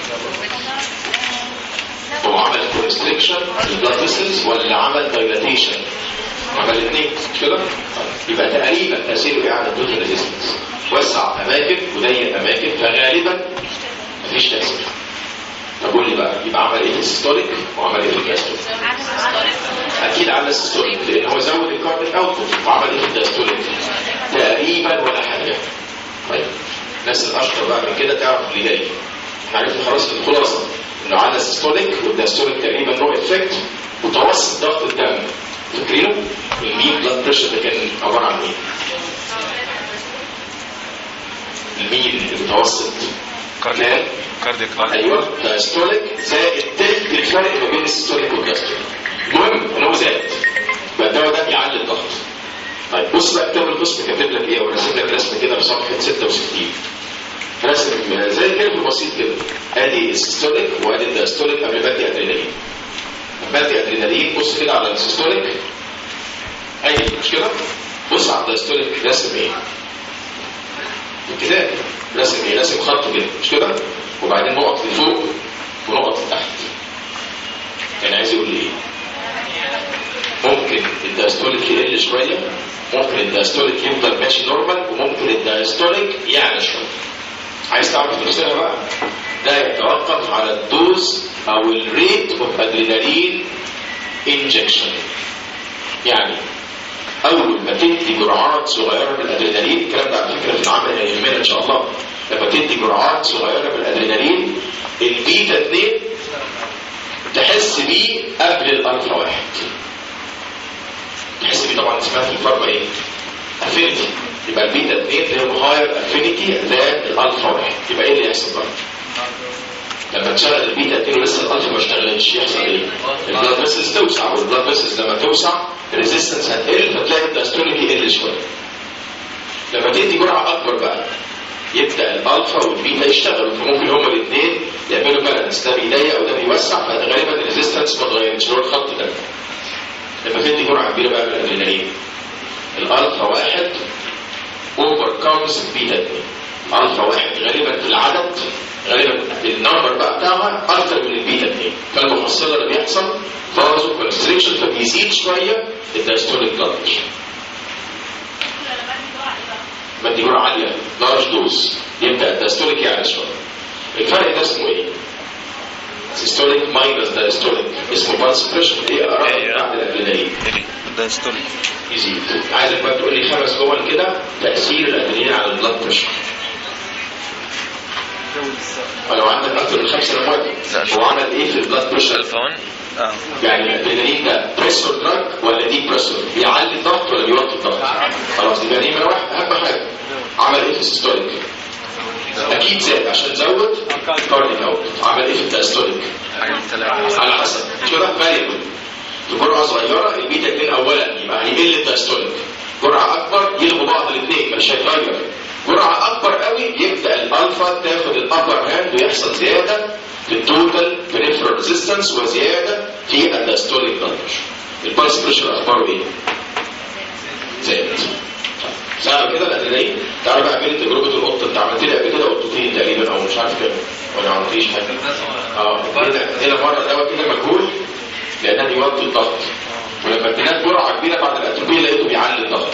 هو عمل كونستريكشن للبلاد فيسلز ولا عمل دايلاتيشن؟ عمل الاثنين مش كده؟ يبقى تقريبا تاثيره ايه على الدوز ريزيستنس؟ وسع اماكن وضيق اماكن فغالبا مفيش تاثير. طب قول لي بقى يبقى عمل ايه في السيستوليك وعمل ايه في الدايستوليك؟ اكيد على السيستوليك لان هو زود الكاردياك اوتبوت. وعمل ايه في الدايستوليك؟ تقريبا ولا حاجه. طيب الناس الاشطر بقى من كده تعرف اللي جاي. احنا عرفنا خلاص الخلاصه انه على السيستوليك والدايستوليك تقريبا نو افكت. متوسط ضغط الدم فاكرينه؟ المين بلاد بريشر ده كان عباره عن ايه؟ المين المتوسط كان كاردياك ايوه دايستوليك زائد تلت الفرق ما بين السيستوليك والدايستوليك. المهم ان هو زاد بقى الدواء ده بيعلي الضغط. طيب بص بقى كتاب القسم كاتب لك ايه او راسم لك رسم كده في صفحه ستة وستين. رسم زي كده بسيط كده، ادي السيستوليك وادي الدايستوليك قبل ما ادي ادرينالين. لما ادي ادرينالين بص كده على السيستوليك، اي مش كده؟ بص على الدايستوليك رسم ايه؟ كده رسم ايه؟ رسم خط كده مش كده؟ وبعدين نقط لفوق ونقط لتحت. يعني عايز يقول لي ايه؟ ممكن الدايستوليك يقل شويه، ممكن الدايستوليك يفضل ماشي نورمال، وممكن الدايستوليك يعلى شويه. عايز تعرف الرساله بقى؟ ده يتوقف على الدوز او الريت اوف ادرينالين انجكشن. يعني اول ما تدي جرعات صغيره من الادرينالين، الكلام ده على فكره في العمل هيهمنا ان شاء الله، لما تدي جرعات صغيره من الادرينالين البيتا اتنين تحس بيه قبل الالفا واحد. تحس بيه طبعا اسمها في الفارما ايه؟ افينيتي. يبقى البيتا اتنين لهم هاير افينيتي ذان الالفا واحد. يبقى ايه اللي يحصل بقى؟ لما تشغل البيتا اتنين ولسه الالفا ما اشتغلتش يحصل ايه؟ البلاد فيسلز توسع، والبلاد فيسلز لما توسع الريزيستنس هتقل، فتلاقي الدايستوليك يقل شويه. لما تدي جرعه اكبر بقى يبدا الالفا والبيتا يشتغلوا، فممكن هما الاثنين يعملوا بالانس، ده بيضيق وده بيوسع، فغالبا الريزيستنس ما اتغيرتش، هو الخط ده. لما تدي جرعه كبيره بقى من الادرينالين الالفا واحد اوفر كامز البيتا اتنين. الفا واحد غالبا في العدد، غالبا النمبر بقى بتاعها اكتر من البيتا اتنين، فالمحصله اللي بيحصل فازو كونستريكشن، فبيزيد شويه الدايستوليك بلاد بريشر. بدي جرعه عاليه لارج دوز يبدا الدايستوليك يعلى شويه. الفرق ده اسمه ايه؟ سيستوليك ماينس دايستوليك، اسمه بالس بريشر. ايه اقرب بعد الادرينالين؟ دايستوليك يزيد. عايزك بقى تقول لي خمس جمل كده تاثير الادرينالين على البلاد بريشر. ولو عندك اكتر من خمسه نماذج هو عمل ايه في البلاد بريشر؟ اه يعني الادرينالين ده بريسور دراج ولا دي بريسور؟ بيعلي الضغط ولا بيوطي الضغط؟ خلاص يبقى دي نمره واحد اهم حاجه. عمل ايه في السيستوليك؟ اكيد زاد عشان زود كارديك اوت. عمل ايه في الدايستوليك؟ على حسب كده فاريبل. في جرعه صغيره البيتا اتنين اولا يبقى هيقل الدايستوليك، جرعه اكبر يلغوا بعض الاثنين مش هيتغير، جرعه اكبر قوي يبدا الالفا تاخد الابر هاند ويحصل زياده في التوتال بريفرال ريزيستنس وزياده في الدايستوليك بلاد بريشر. البلس بريشر اخباره ايه؟ زاد. ساعه كده الادرينالين. تعالى بقى اعمل تجربه القطه. انت عملت لي قبل كده قطتين تقريبا او مش عارف كده ولا ما عملتيش حاجه؟ اه هنا مره دواء كده مجهول لانها بيوطي الضغط، ولما اديناه جرعه كبيره بعد الاتروبيه لقيته بيعلي الضغط.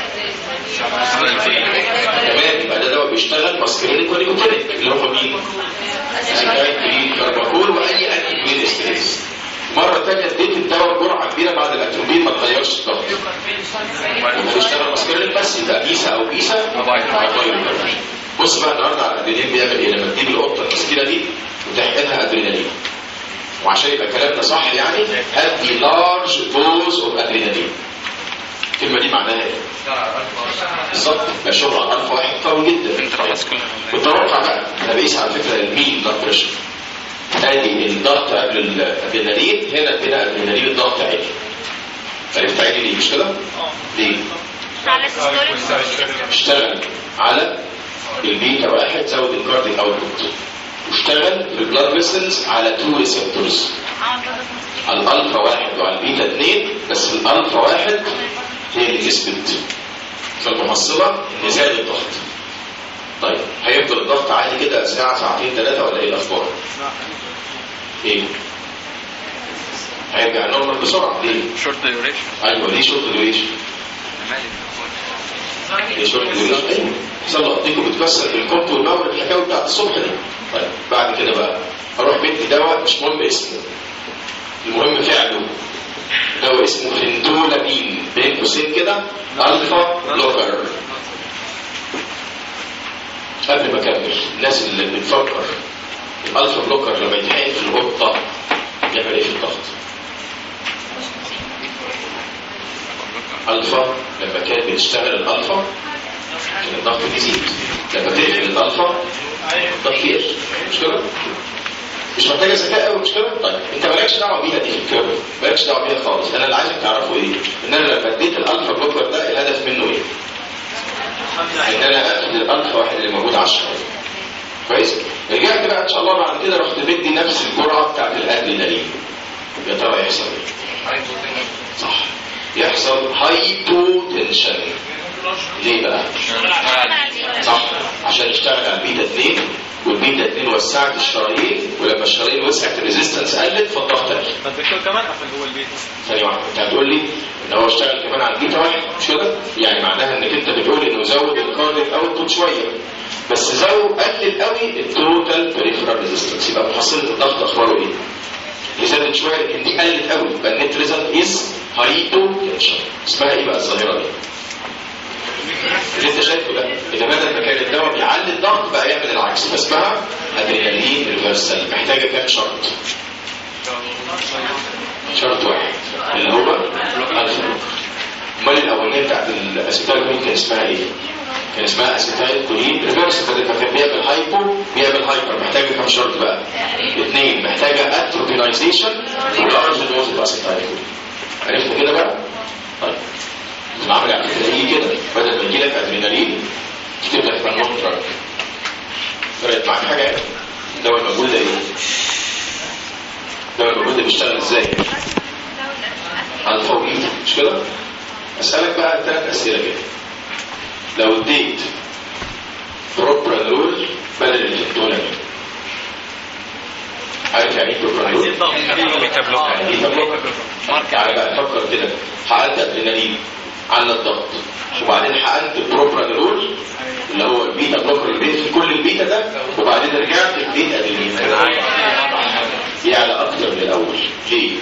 تمام. يبقى ده دواء بيشتغل ماسكرينيك ونيكوتينيك اللي هم مين؟ سيكايترين كارباكول واي انتي بين ستريس. مره ثانيه اديت الدواء جرعه كبيره بعد الاتروبيه ما تغيرش الضغط. لما بيشتغل ماسكرينيك بس يبقى بيسا او بيسا هتغير. بص بقى النهارده على الادرينالين بيعمل ايه. لما تجيب القطه المسكينه دي وتحقنها ادرينالين، وعشان يبقى كلامنا صح يعني هدي لارج دوز اوف ادرينالين. الكلمه دي معناها ايه؟ بالظبط يبقى شغل على الفا واحد قوي جدا. والتوقع بقى انا بقيس على فكره المين بلاد بريشر. ادي الضغط قبل الادرينالين، هنا ادينا ادرينالين الضغط عالي. عرفت عالي ليه؟ مش كده؟ ليه؟ على السيستوليك اشتغل على البيتا واحد زود الكارديك اوتبوت، واشتغل في البلاد فيسلز على تو ريسبتورز، على الالفا واحد وعلى البيتا اتنين، بس الالفا واحد هي اللي كسبت، فالمحصله ان زاد الضغط. طيب هيفضل الضغط عالي كده ساعه ساعتين ثلاثه ولا ايه الاخبار؟ ايه؟ هيرجع نورمال بسرعه. ليه؟ شورت ديوريشن. ايوه ليه شورت ديوريشن؟ ليه شورت ديوريشن؟ ايوه حصل له ايديكم بتكسر بالكوب والماء الحكايه بتاعت الصبح دي. طيب بعد كده بقى هروح بدي دواء مش مهم اسمه، المهم فعله. دواء اسمه فينتولامين بين قوسين كده الفا بلوكر. قبل ما اكمل، الناس اللي بتفكر الالفا بلوكر لما يتحقن في القطه يعمل ايه في الضغط؟ الفا لما كانت بتشتغل الالفا كان الضغط بيزيد، لما تقفل الالفا الضغط يقل. مش كده؟ مش محتاجه ذكاء قوي. مش كده؟ طيب انت مالكش دعوه بيها دي في الكيرف، مالكش دعوه بيها خالص. انا اللي عايزك تعرفه ايه؟ ان انا لما اديت الالفا بلوكر ده الهدف منه ايه؟ ان انا اقفل الالفا واحد اللي موجود على الشمال. كويس. رجعت بقى ان شاء الله بعد كده رحت بدي نفس الجرعه بتاعت الادرينالين، يا ترى يحصل ايه؟ صح، يحصل هايبوتنشن. ليه بقى؟ صح، عشان يشتغل على البيتا اثنين، والبيتا اثنين وسعت الشرايين، ولما الشرايين وسعت الريزيستنس قلت فالضغط قل. الدكتور كمان قفل هو البيتا. ثانية واحدة، انت هتقول لي ان هو اشتغل كمان على البيتا واحد مش كده؟ يعني معناها انك انت بتقول انه زود الكارديك اوتبوت شوية، بس زود قلل قوي التوتال بريفرال ريزيستنس، يبقى محصلة الضغط اخباره ايه؟ اللي زادت شوية لكن دي قلت قوي، يبقى النت ريزلت از هايبوتنشن. اسمها ايه بقى الظاهرة دي؟ اللي انت شايفه ده، اذا بدل ما كان الدواء بيعلي الضغط بقى يعمل العكس، فاسمها ادرينالين ريفرسال. محتاجه كام شرط؟ شرط واحد اللي هو الفا. امال الاولانيه بتاعت الاسيتايل كولين كان اسمها ايه؟ كان اسمها اسيتايل كولين ريفرسال، بدل ما كان بيعمل هايبو بيعمل هايبر. محتاجه كام شرط بقى؟ اثنين، محتاجه اتروبينايزيشن ولارج دوز الاسيتايل كولين. عرفت كده بقى؟ طيب العمل على فكره يجي كده، بدل ما يجي لك ادرينالين تكتب لك بقى نون دراج. فرقت معاك حاجه يعني؟ الدواء الموجود ده ايه؟ الدواء الموجود ده بيشتغل ازاي؟ الفا وبيتا مش كده؟ اسالك بقى ثلاث اسئله كده. لو اديت بروبرانول بدل الكتولامين، عارف يعني ايه بروبرانول؟ بيتا بلوك. يعني ايه بيتا بلوك؟ تعالى بقى فكر كده، حقنت ادرينالين على الضغط، وبعدين حقنت بروبرانول اللي هو البيتا بلوكر اللي بيقفل كل البيتا ده، وبعدين رجعت اديت ادرينالين يعلى اكتر من الاول. ليه؟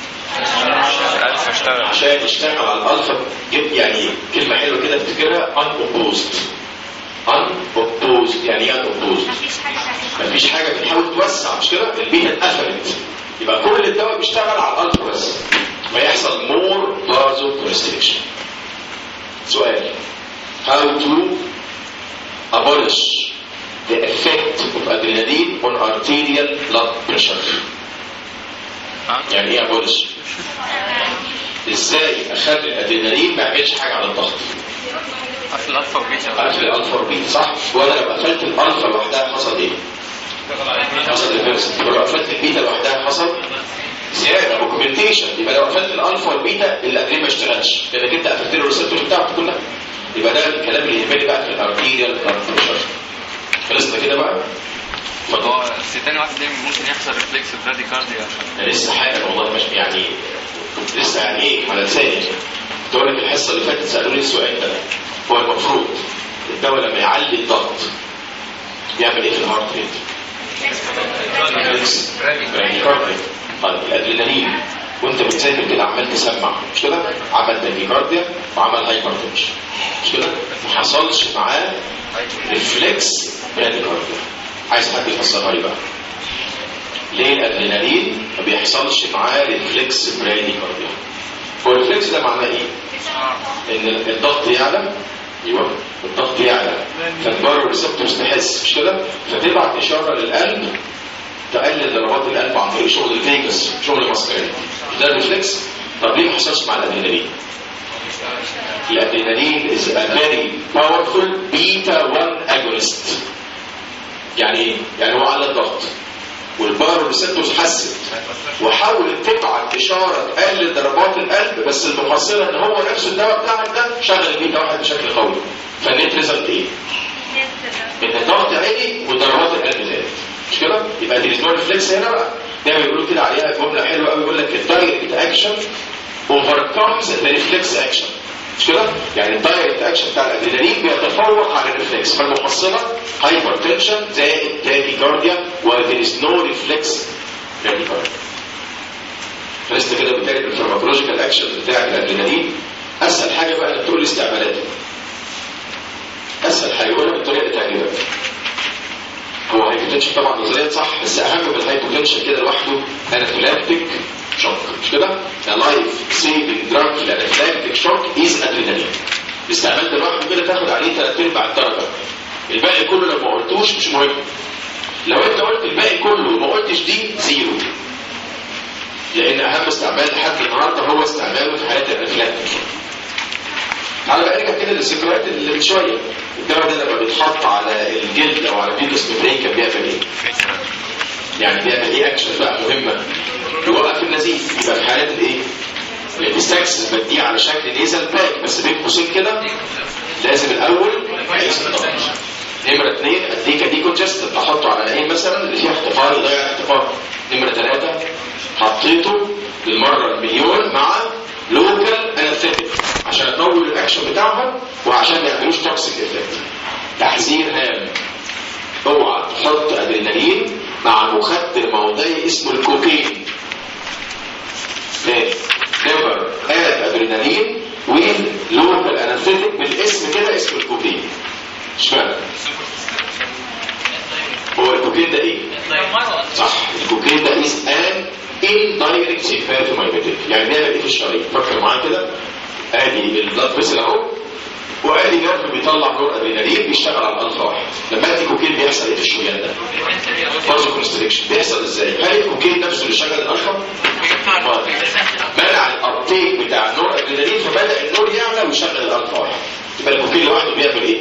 عشان يشتغل على الالفا. يعني كلمه حلوه كده افتكرها، ان اوبوزد. ان اوبوزد يعني ايه ان اوبوزد؟ مفيش حاجه بتحاول توسع مش كده؟ البيتا اتقفلت، يبقى كل الدواء بيشتغل على الالفا بس، ما يحصل مور فازو كونستريكشن. سؤال: how to abolish the effect of adrenaline on arterial blood pressure. يعني ايه abolish؟ ازاي اخلي الادرينالين ما يعملش حاجه على الضغط؟ قفل الالفا وبيتا. قفل الالفا وبيتا صح، وانا لو قفلت الالفا لوحدها حصل ايه؟ حصل ريفرس. ولو قفلت البيتا لوحدها حصل زياده اوكمنتيشن. يبقى لو قفلت الالفا والبيتا الادرينالين ما اشتغلش، لانك انت قفلت له الريسبتور بتاعته كلها. يبقى ده الكلام اللي يهمني بقى في الارتيريال بلاد بريشر. خلصنا كده بقى؟ هو الستان واحد ده ممكن يحصل ريفلكس براديكارديا. انا لسه حاجه والله مش يعني كنت لسه يعني ايه على لساني. كنت اقول لك الحصه اللي فاتت سالوني السؤال ده، هو المفروض الدواء لما يعلي الضغط يعمل ايه في الهارت ريت؟ ريفلكس براديكارديا. طيب الادرينالين وانت بتذاكر كده عمال تسمع مش كده؟ عمل تاكيكارديا وعمل هايبرتنشن مش كده؟ ما حصلش معاه ريفلكس براديكارديا. عايز حد يفسرها لي بقى ليه الادرينالين ما بيحصلش معاه ريفلكس براديكارديا؟ هو الريفلكس ده معناه ايه؟ ان الضغط يعلى. ايوه الضغط يعلى فالبارو ريسبتورز تحس مش كده؟ فتبعت اشاره للقلب تقلل ضربات القلب عن طريق شغل الفيجاس، شغل المسكرين. ده الريفلكس. طب ليه ما حصلش مع الادرينالين؟ الادرينالين is a very powerful beta one agonist. يعني ايه؟ يعني هو على الضغط والبارو ريسبتورز حست وحاولت تبعت اشاره تقلل ضربات القلب، بس المحصله ان هو نفس الدواء بتاعك ده شغل البيتا واحد بشكل قوي. فالنت ريزلت ايه؟ ان الضغط عالي وضربات القلب زادت مش كده؟ يبقى دي الاسمها ريفلكس هنا بقى. دايما بيقولوا كده عليها جمله حلوه قوي، يقول لك الدايركت اكشن overcomes the reflex action مش كده؟ يعني الدايركت اكشن بتاع الادرينالين بيتفوق على الريفلكس، فالمحصله هايبرتنشن زائد تاكيكارديا وذير از نو ريفلكس براديكارديا. فلست كده بالتالي الفارماكولوجيكال اكشن بتاع الادرينالين. اسهل حاجه بقى انك تقول لي استعمالاته. اسهل حاجه يقولها بالطريقه اللي تعجبك. هو هايبوتنشن طبعا نظريا صح، بس اهم من الهايبوتنشن كده لوحده انافيلاكتيك شوك مش كده؟ لايف سيفنج دراج الانافيلاكتيك شوك از ادرينالين. الاستعمال ده لوحده كده تاخد عليه ثلاث ارباع الدرجه. الباقي كله لو ما قلتوش مش مهم. لو انت قلت الباقي كله وما قلتش دي زيرو، لان اهم استعمال لحد النهارده هو استعماله في حالات الانافيلاكتيك شوك. تعالى بقى نرجع كده للذكريات اللي من شويه. الدواء ده لما بيتحط على الجلد او على الفيتوس ميمبرين كان بيعمل ايه؟ يعني بيعمل ايه اكشن بقى مهمه؟ يوقف النزيف. يبقى في حالات الايه؟ الاستاكسس بديه على شكل نيزل باك، بس بين قوسين كده لازم الاول عايز الضغط. نمرة اثنين اديك دي كونجستد، احطه على العين مثلا اللي فيها احتقار يضيع الاحتقار. نمرة ثلاثة حطيته للمرة المليون مع لوكال انستيك عشان اطول الاكشن بتاعها وعشان ما يعملوش توكسيك افكت. تحذير هام، اوعى تحط ادرينالين مع مخدر موضعي اسمه الكوكين. تاني، نيفر اد ادرينالين وين لوكال انستيك بالاسم كده اسمه الكوكين. اشمعنى؟ هو الكوكين ده ايه؟ صح، الكوكين ده is an indirect sympathomimetic. يعني بيعمل ايه في الشرايين؟ فكر معايا كده. ادي البلاد فيسل اهو، وادي نيرف بيطلع نور ادرينالين بيشتغل على الالفا واحد. لما ادي كوكين بيحصل ايه في الشريان ده؟ فازو كونستريكشن. بيحصل ازاي؟ هل الكوكين نفسه اللي شغل الالفا؟ منع الابتيك بتاع النور ادرينالين فبدا النور يعلى ويشغل الالفا واحد. يبقى الكوكين لوحده بيعمل ايه؟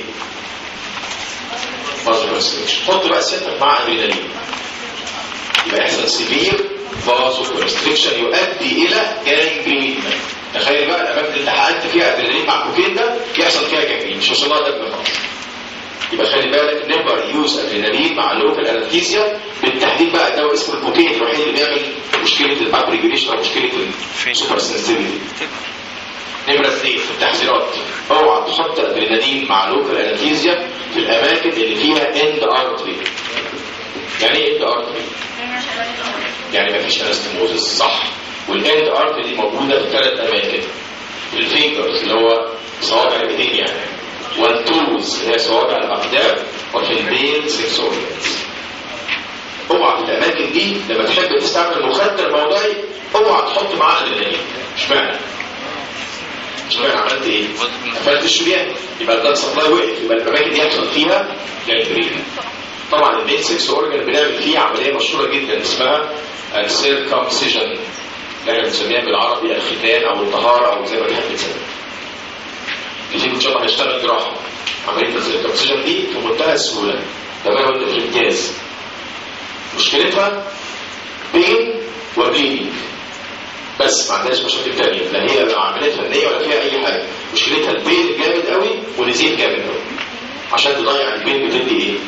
فازو كونستريكشن. حط بقى سيادتك مع ادرينالين يبقى يحصل سيفير فازو كونستريكشن يؤدي الى جانجرين. تخيل بقى الاماكن اللي حققت فيها ادرينالين مع الكوكين ده يحصل فيها جانجرين، مش وصل لها دم خالص. يبقى خلي بالك نيفر يوز ادرينالين مع لوكال انستيزيا، بالتحديد بقى الدواء اسمه الكوكين الوحيد اللي بيعمل مشكله الابريجريشن او مشكله السوبر سنسيتيفيتي. نمرة اثنين في التحذيرات، اوعى تحط ادرينالين مع لوكال انستيزيا في الاماكن اللي فيها اند ارتري. يعني ايه اند ارتري؟ يعني مفيش انستموزس، صح. والاند ارتري دي موجوده في ثلاث اماكن، في الفينجرز اللي هو صوابع الايدين يعني، والتوز اللي هي صوابع الاقدام، وفي البين سكس اورجنز. اوعى في الاماكن دي لما تحب تستعمل مخدر موضعي اوعى تحط معاه ادرينالين. اشمعنى؟ اشمعنى عملت ايه؟ قفلت الشريان، يبقى البلاد سبلاي وقف، يبقى الاماكن دي يحصل فيها جانجرين. طبعا البين سكس اورجن بنعمل فيه عمليه مشهوره جدا اسمها السيركمسيجن، اللي احنا بنسميها بالعربي الختان او الطهاره او زي ما تحب تسميها. اللي فيكم ان شاء الله هيشتغل جراحه. عمليه السيركمسيجن دي في منتهى السهوله، تمام وانت في الامتياز. مشكلتها بين وبليدنج بس، ما عندهاش مشاكل تانية، لا هي عمليات فنيه ولا فيها اي حاجه. مشكلتها البين جامد قوي ونزيف جامد قوي. عشان تضيع البين بتدي ايه؟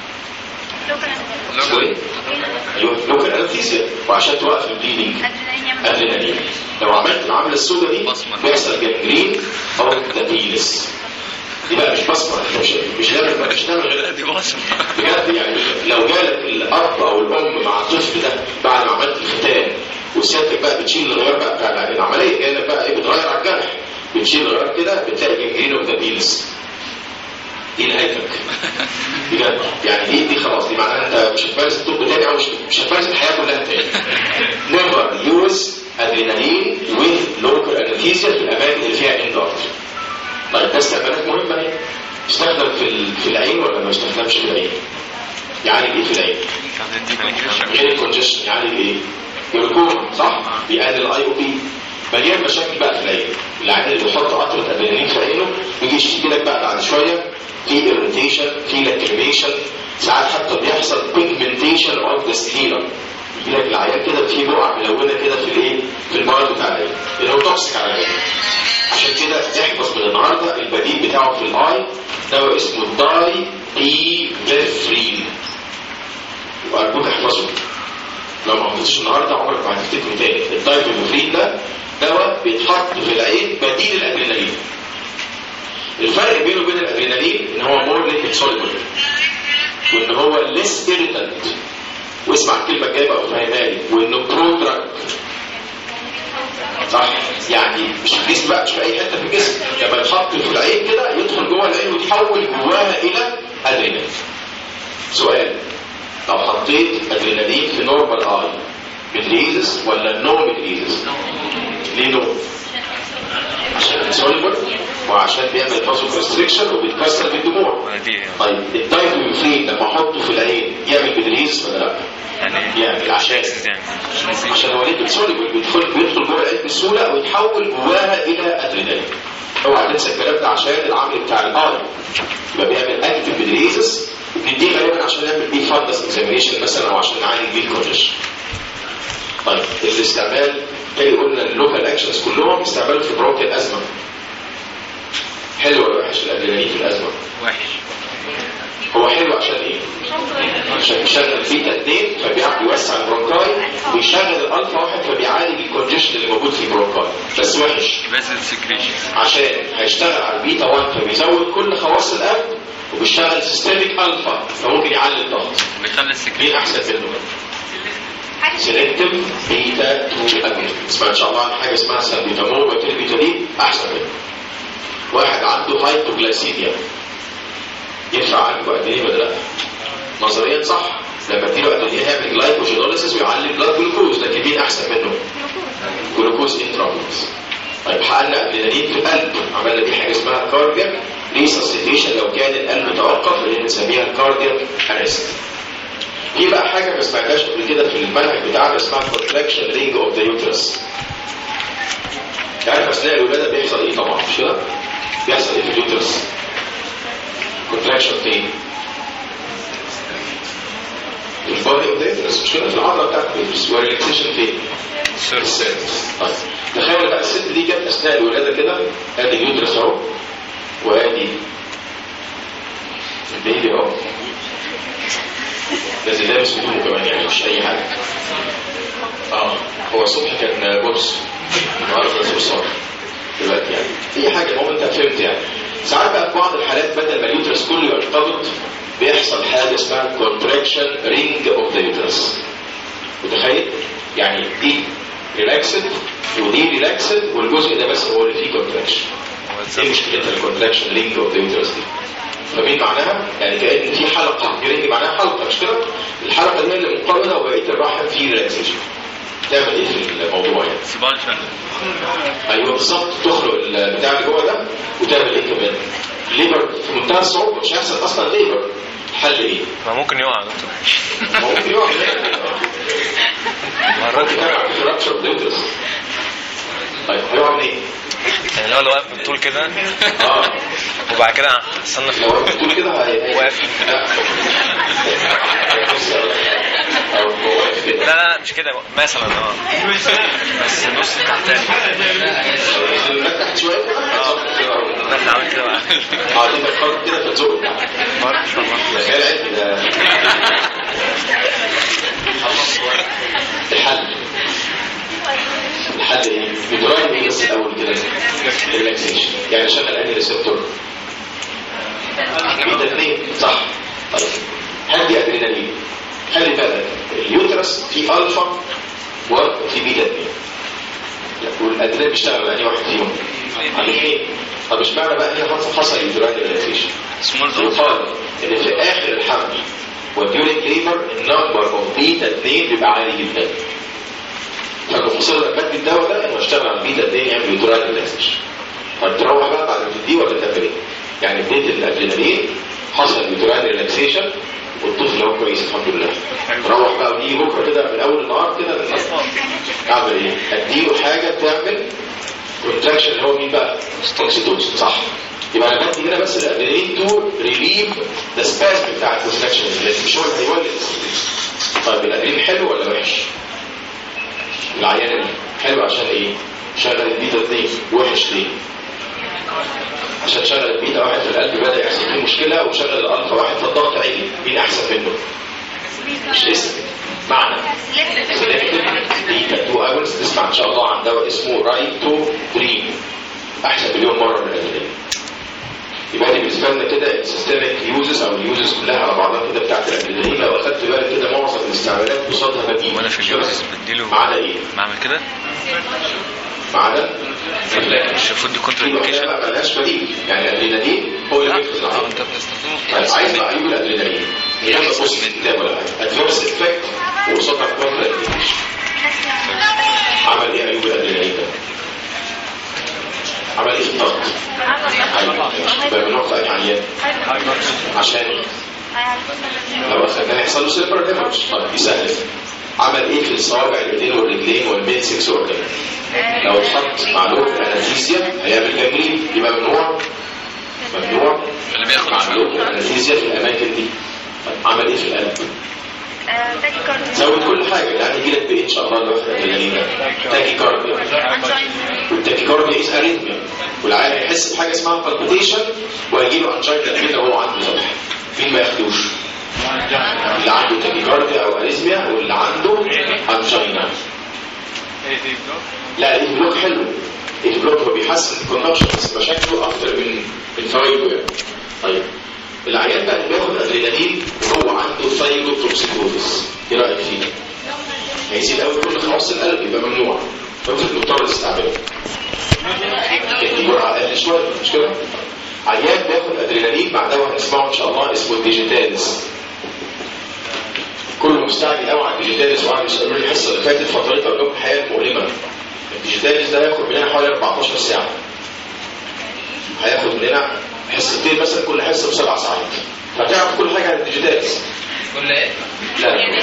سوري؟ ايوه لوكال انستيزيا. وعشان توقف البليدنج ادرينالين. لو عملت العمله السوداء دي بيحصل جانجرين او دابيلس. دي بقى مش بصمه، مش مش هنعمل مش هنعمل غير دي بصمه بجد. يعني لو جالك الاب او الام مع الطفل ده بعد ما عملت الختان وسيادتك بقى بتشيل الغيار بقى بتاع العمليه، كانك بقى ايه بتغير على الجرح، بتشيل الغيار كده بتلاقي جانجرين ودابيلس. دي نهايتك بجد. يعني دي دي خلاص، دي معناها انت مش هتمارس الطب تاني او مش مش هتمارس الحياه كلها تاني. نيفر يوز ادرينالين ويز لوكال انستيزيا في الاماكن اللي فيها اندارت. طيب ده استعمالات مهمه اهي. يستخدم في في العين ولا ما يستخدمش في العين؟ يعالج ايه في العين؟ غير الكونجشن. يعالج ايه؟ جلوكوما، صح؟ بيقلل الاي او بي. مليان مشاكل بقى في العين. العين اللي بيحط قطره ادرينالين في عينه يجي يشتكي لك بقى بعد شويه في irritation، في lacrimation، ساعات حتى بيحصل pigmentation of the sclera. يجي لك العيان كده في بقع ملونه كده في الايه؟ في البارد بتاع العين اللي هو توكسيك على العين. عشان كده احفظ من النهارده البديل بتاعه في الاي دواء اسمه داي بيفرين. وارجوك احفظه. لو ما حفظتش النهارده عمرك ما هتفتكره تاني. الداي بيفرين ده دواء بيتحط في العين بديل الادرينالين. الفرق بينه وبين الادرينالين ان هو مور ليكويد سوليبل وان هو ليس irritant. واسمع الكلمه الجايه بقى وفهمها لي، وانه برودراج. صح؟ يعني مش في الجسم بقى، مش في اي حته في الجسم، لما يتحط في العين كده يدخل جوه العين ويتحول جواها الى ادرينالين. سؤال، لو حطيت ادرينالين في نورمال اي بتريزس ولا نو بتريزس؟ ليه نو؟ عشان سوليبل وعشان بيعمل فازو كونستريكشن وبيتكسر بالدموع. طيب الدايبوفرين لما احطه في العين يعمل بتريزس ولا لا؟ يعمل. عشان عشان هو ليه سوليبل بيدخل بيدخل جوه العين بسهوله ويتحول جواها الى ادرينالين. اوعى تنسى الكلام ده عشان العمل بتاع الاي يبقى بيعمل اكتف بدريزس. نديه غالبا عشان نعمل بيه فاندس اكزامينيشن مثلا او عشان نعالج بيه الكونجيشن. طيب الاستعمال تاني قلنا اللوكال اكشنز كلهم استعمالوا في برونكيال الازمه. حلو ولا وحش الادرينالين في الازمه؟ وحش. هو حلو عشان ايه؟ عشان بيشغل بيتا اتنين فبيوسع البرونكاي ويشغل الالفا واحد فبيعالج الكونجيشن اللي موجود في البرونكاي. بس وحش بازل سكريشن عشان هيشتغل على البيتا واحد فبيزود كل خواص القلب وبيشتغل سيستميك الفا فممكن يعلي الضغط. بيخلي مين السكريشن احسن منه؟ سيلكتيف بيتا اتنين اجونست. اسمع ان شاء الله عن حاجه اسمها سالبيتامول وتربيتالين احسن منه. واحد عنده هايبوغلايسيميا ينفع عنده ادرينالين ولا لا؟ نظريا صح، لما اديله ادرينالين هيعمل جلايكوجينوليسيس ويعلي البلاد جلوكوز، لكن مين احسن منه؟ جلوكوز انترافينوس. طيب حققنا ادرينالين في القلب، عملنا دي حاجه اسمها كاردياك ريسسيتيشن لو كان القلب توقف اللي بنسميها كاردياك ارست. في بقى حاجه ما سمعتهاش قبل كده في المنهج بتاعنا اسمها كونتراكشن رينج اوف ذا يوترس. تعرف اثناء الولاده بيحصل ايه طبعا مش كده؟ بيحصل ايه في اليوترس؟ كونتراكشن فين؟ في البادي اوف ذا يوترس مش كده؟ في العضله بتاعت اليوترس. والريلاكسيشن فين؟ السيرفس. طيب تخيل بقى الست دي جت اثناء الولاده كده، ادي اليوترس اهو وادي البيبي اهو لازم لابس هدومه كمان يعني مش اي حاجه. اه هو الصبح كان بوبس النهارده لازم صار دلوقتي يعني اي حاجه. المهم انت فهمت يعني. ساعات بقى في بعض الحالات بدل ما اليوترس كله يرتبط بيحصل حاجه اسمها كونتراكشن رينج اوف ذا يوترس. متخيل؟ يعني دي ريلاكسد ودي ريلاكسد والجزء ده بس هو اللي فيه كونتراكشن. ايه مشكله الكونتراكشن رينج اوف ذا يوترس دي؟ فمين معناها؟ يعني كأن في حلقة، رينج معناها حلقة مش كده؟ الحلقة دي اللي مقابلة وبقية الراحة في ريلاكسيشن. تعمل ايه في الموضوع يعني؟ سبالشن. ايوه بالظبط، تخرج البتاع اللي جوه ده وتعمل ايه كمان؟ ليبر في منتهى الصعوبة، مش هيحصل اصلا ليبر. الحل ايه؟ ما ممكن يقع يا دكتور. ممكن يقع مرات يقع في رابشر بليترس. طيب هيقع منين؟ يعني لو لو واقف بالطول كده اه وبعد كده استنى في لو واقف بالطول كده واقف. لا لا مش كده مثلا اه بس نص تحت تاني تحت شويه اه نحن عامل كده بقى اه دي بتخرج كده فتزق ما شاء الله خيال علمي ده. الحل الحل ايه؟ بيدرايف ايه بس الاول كده؟ ريلاكسيشن. يعني شغل انهي ريسبتور؟ بيتا اتنين صح. طيب هدي ادرينالين. خلي بالك اليوترس في الفا وفي بيتا اتنين والادرينالين بيشتغل على انهي واحد فيهم؟ على الاثنين. طب اشمعنى بقى هنا حصل يدرايف ريلاكسيشن؟ يقال ان في اخر الحمل وديورينج ليبر النمبر اوف بيتا اتنين بيبقى عالي جدا. فالمفصل لما بدي الدواء ده انه اشتغل على البيتا اتنين يعمل يدرايف ريلاكسيشن. هتروح بقى بعد ما تديه ولا تعمل ايه؟ يعني اديت الادرينالين حصل يدرايف ريلاكسيشن والطفل هو كويس الحمد لله. روح بقى ودي بكره كده من اول النهار كده اعمل ايه؟ اديله حاجه تعمل كونتراكشن اللي هو مين بقى؟ اوكسيتوسين صح. يبقى انا بدي هنا بس الادرينالين تو ريليف ذا سبازم بتاع الكونتراكشن اللي مش هو اللي هيولد. طيب الادرينالين حلو ولا وحش؟ العيان حلو عشان ايه؟ شغل البيتا اتنين. وحش ليه؟ عشان شغل البيتا واحد في القلب بدأ يحصل فيه مشكلة وشغل الألفا واحد في الضغط عالي. مين أحسن منه؟ مش اسم معنى بيتا تو اجونست. تسمع إن شاء الله عن دواء اسمه رايتو دريم أحسن مليون مرة من الأدرينالين. يبقى دي بالنسبة لنا كده السيستميك يوزز أو اليوزز كلها على بعضها كده بتاعت الأدرينالين. لو أخدت بالك كده معظم الاستعمالات قصادها بديل. وأنا في اليوزز بديله معنى إيه؟ بعمل كده؟ معنى مش المفروض دي كونتر انديكيشن ما ملهاش بديل. يعني الادرينالين هو اللي بيفرز العضله. انت بتستخدمه في عايز بقى عيوب الادرينالين هي بص في الكتاب ولا حاجه. ادفيرس افكت وقصادها كونتر انديكيشن. عمل ايه عيوب الادرينالين ده؟ عمل ايه في الضغط؟ بقى بنروح في اي عيان عشان لو اخدناه يحصل له سيلفر ديمج. طيب يسهل. عمل ايه في الصوابع الايدين والرجلين والمين سكس اورجان؟ لو اتحط مع لوكال انستيزيا هيعمل جانجرين، يبقى ممنوع ممنوع اللي بياخد مع لوكال انستيزيا في الاماكن دي. عمل ايه في القلب؟ تاكي كارديا. زود كل حاجه يعني يجي لك بايه ان شاء الله الواحد الجنين تاكي كارديا. والتاكي كارديا از اريثميا، والعيان هيحس بحاجه اسمها بالبيتيشن وهيجي له انجينا كده وهو عنده ذبح. مين ما ياخدوش؟ اللي عنده تاكي كارديا او اريثميا واللي عنده انجينا. لا الايد بلوك حلو، الايد بلوك هو بيحسن الكونكشن بس مشاكله اكتر من الفايبر. طيب العيان بقى اللي بياخد ادرينالين وهو عنده ثايروتوكسيكوزيس ايه رايك فيه؟ هيزيد قوي كل خواص القلب، يبقى ممنوع، فممكن مضطر تستعمله. دي جرعه اقل شويه مش كده؟ عيان بياخد ادرينالين مع دواء هنسمعه ان شاء الله اسمه الديجيتالز. كله مستعجل قوي على الديجيتالز وقعدوا يسالوا لي الحصه اللي فاتت فترتها لهم حياه مؤلمه. الديجيتالز ده هياخد مننا حوالي أربعتاشر ساعه. هياخد مننا حصتين مثلا كل حصه بسبع ساعات. فتعرف كل حاجه عن الديجيتالز. كل ايه؟ لا لا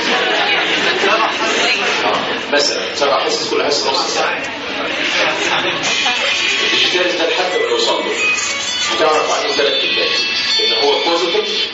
آه. مثلا سبع حصص كل حصه نص ساعه. الديجيتالز ده لحد ما نوصل له هتعرف عنه ثلاث كلمات، ان هو بوزيتيف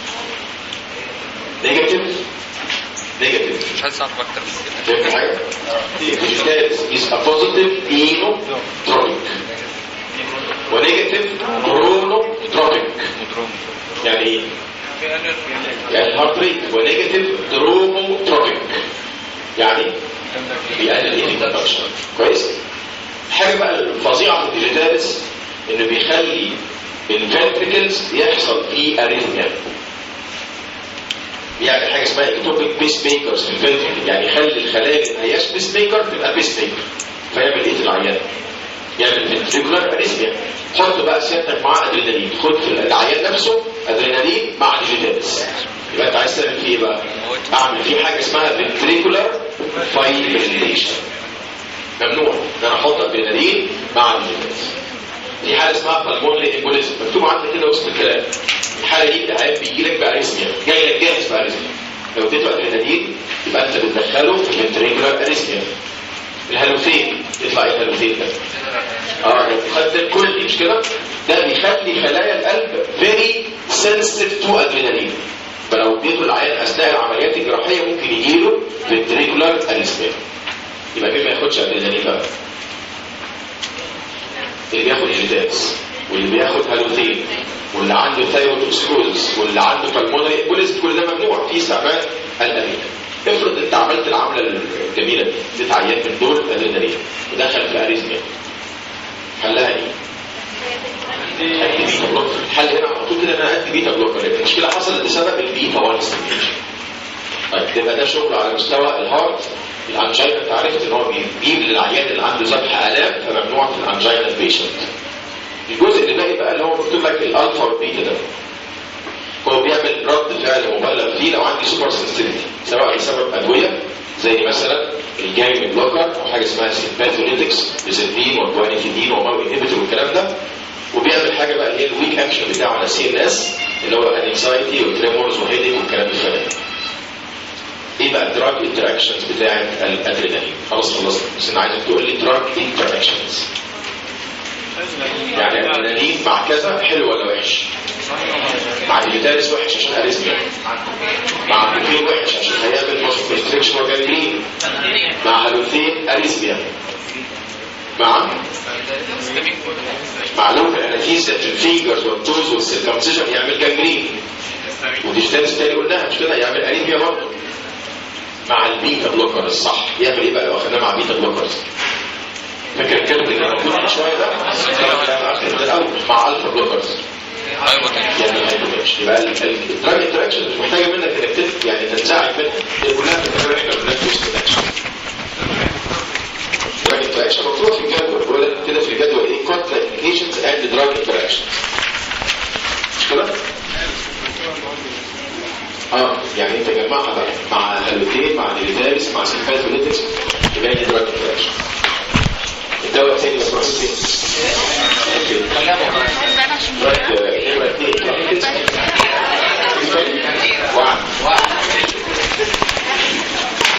نيجاتيف نيجاتيف. مش عايز اعرف اكتر من كده. فهمت حاجه؟ الديجيتالز is a positive inotropic ونيجاتيف كرونوتروبيك. يعني ايه؟ يعني الهارت ريت. ونيجاتيف دروموتروبيك يعني بيقلل ايه الكونتراكشن. كويس؟ الحاجه بقى الفظيعه في الديجيتالز انه بيخلي الفنتريكلز يحصل فيه اريثميا. يعني حاجه اسمها اكتوبيك بيس ميكرز في الفنتريكل، يعني يخلي الخلايا اللي ما هياش بيس ميكر تبقى بيس ميكر. فيعمل ايه في العيان؟ يعمل فنتريكولار اريثميا. حط بقى سيادتك مع ادرينالين، خد في العيان نفسه ادرينالين مع ديجيتالز. يبقى انت عايز تعمل فيه ايه بقى؟ اعمل فيه حاجه اسمها فنتريكولار فايبريليشن. ممنوع ان انا احط ادرينالين مع ديجيتالز. في حاله اسمها بالمونري امبوليزم مكتوب عندك كده وسط الكلام. الحاله دي العيان بيجي لك باريثميا، جاي لك جاهز باريثميا. لو اديته ادرينالين يبقى انت بتدخله في فنتريكولار اريثميا. الهالوثين يطلع ايه الهالوثين ده؟ اه المخدر كلي مش كده؟ ده بيخلي خلايا القلب فيري سنسيتيف تو ادرينالين. فلو اديته العيان اثناء العمليات الجراحيه ممكن يجيله فنتريكولار اريثميا. يبقى مين ما ياخدش ادرينالين بقى؟ اللي بياخد ديجيتالز واللي بياخد هالوثين واللي عنده ثايروتوكسيكوزيس واللي عنده بالمونري امبوليزم، كل ده ممنوع في استعمال الادرينالين. افرض انت عملت العمله الجميله دي، اديت عيان من دول ادرينالين ودخل في اريثميا، حلها ايه؟ ادي بيتا بلوكر. الحل هنا على طول كده انا ادي بيتا بلوكر، لان المشكله حصلت بسبب البيتا واحد ستيميشن. طيب تبقى ده شغل على مستوى الهارت. الانجينا انت عرفت ان هو بيجيب للعيان اللي عنده ذبح الام، فممنوع في الانجينا بيشنت. الجزء اللي باقي بقى اللي هو مكتوب لك الالفا والبيتا ده، هو بيعمل رد فعل مبالغ فيه لو عندي سوبر سنسيتيفيتي، سواء بسبب ادويه زي مثلا الجايم بلوكر او حاجه اسمها سيمباثوليتكس بيزلفين وجوانيفيدين وماو انهبيتور والكلام ده. وبيعمل حاجه بقى اللي هي الويك اكشن بتاعه على سي ان اس اللي هو انكزايتي وتريمورز وهيديك والكلام الفلاني. ايه بقى الدراج انتراكشنز بتاعت الادرينالين؟ خلاص خلصنا، بس انا عايزك تقول لي دراج انتراكشنز. يعني الادرينالين مع كذا حلو ولا وحش؟ مع الديجيتالز وحش عشان اريثميا، مع الكوفين وحش عشان هيعمل كونستريكشن وجانجرين، مع هالوثين اريثميا، مع مع لوكال انستيزيا في الفينجرز والتوز والسيركمسيشن يعمل جانجرين، وديجيتالز تاني قلناها مش كده يعمل اريثميا برضه. مع البيتا بلوكر الصح يعمل ايه بقى لو اخذناه مع بيتا بلوكرز؟ فاكر الكلمه اللي كان موجود من شويه ده؟ ده الاول مع الفا بلوكرز يعني هايبوتنشن. يبقى الدراج انتراكشن مش محتاجه منك انك تف يعني تنزعج منها، هي كلها بتتكرر احنا بنلاقي بوست اكشن. دراج انتراكشن مكتوب في الجدول، بقول لك كده في الجدول ايه؟ كونترا انديكيشنز اند دراج انتراكشن. مش كده؟ اه يعني انت جمعها بقى مع هالوثين مع ديجيتالز مع سيمباثوليتكس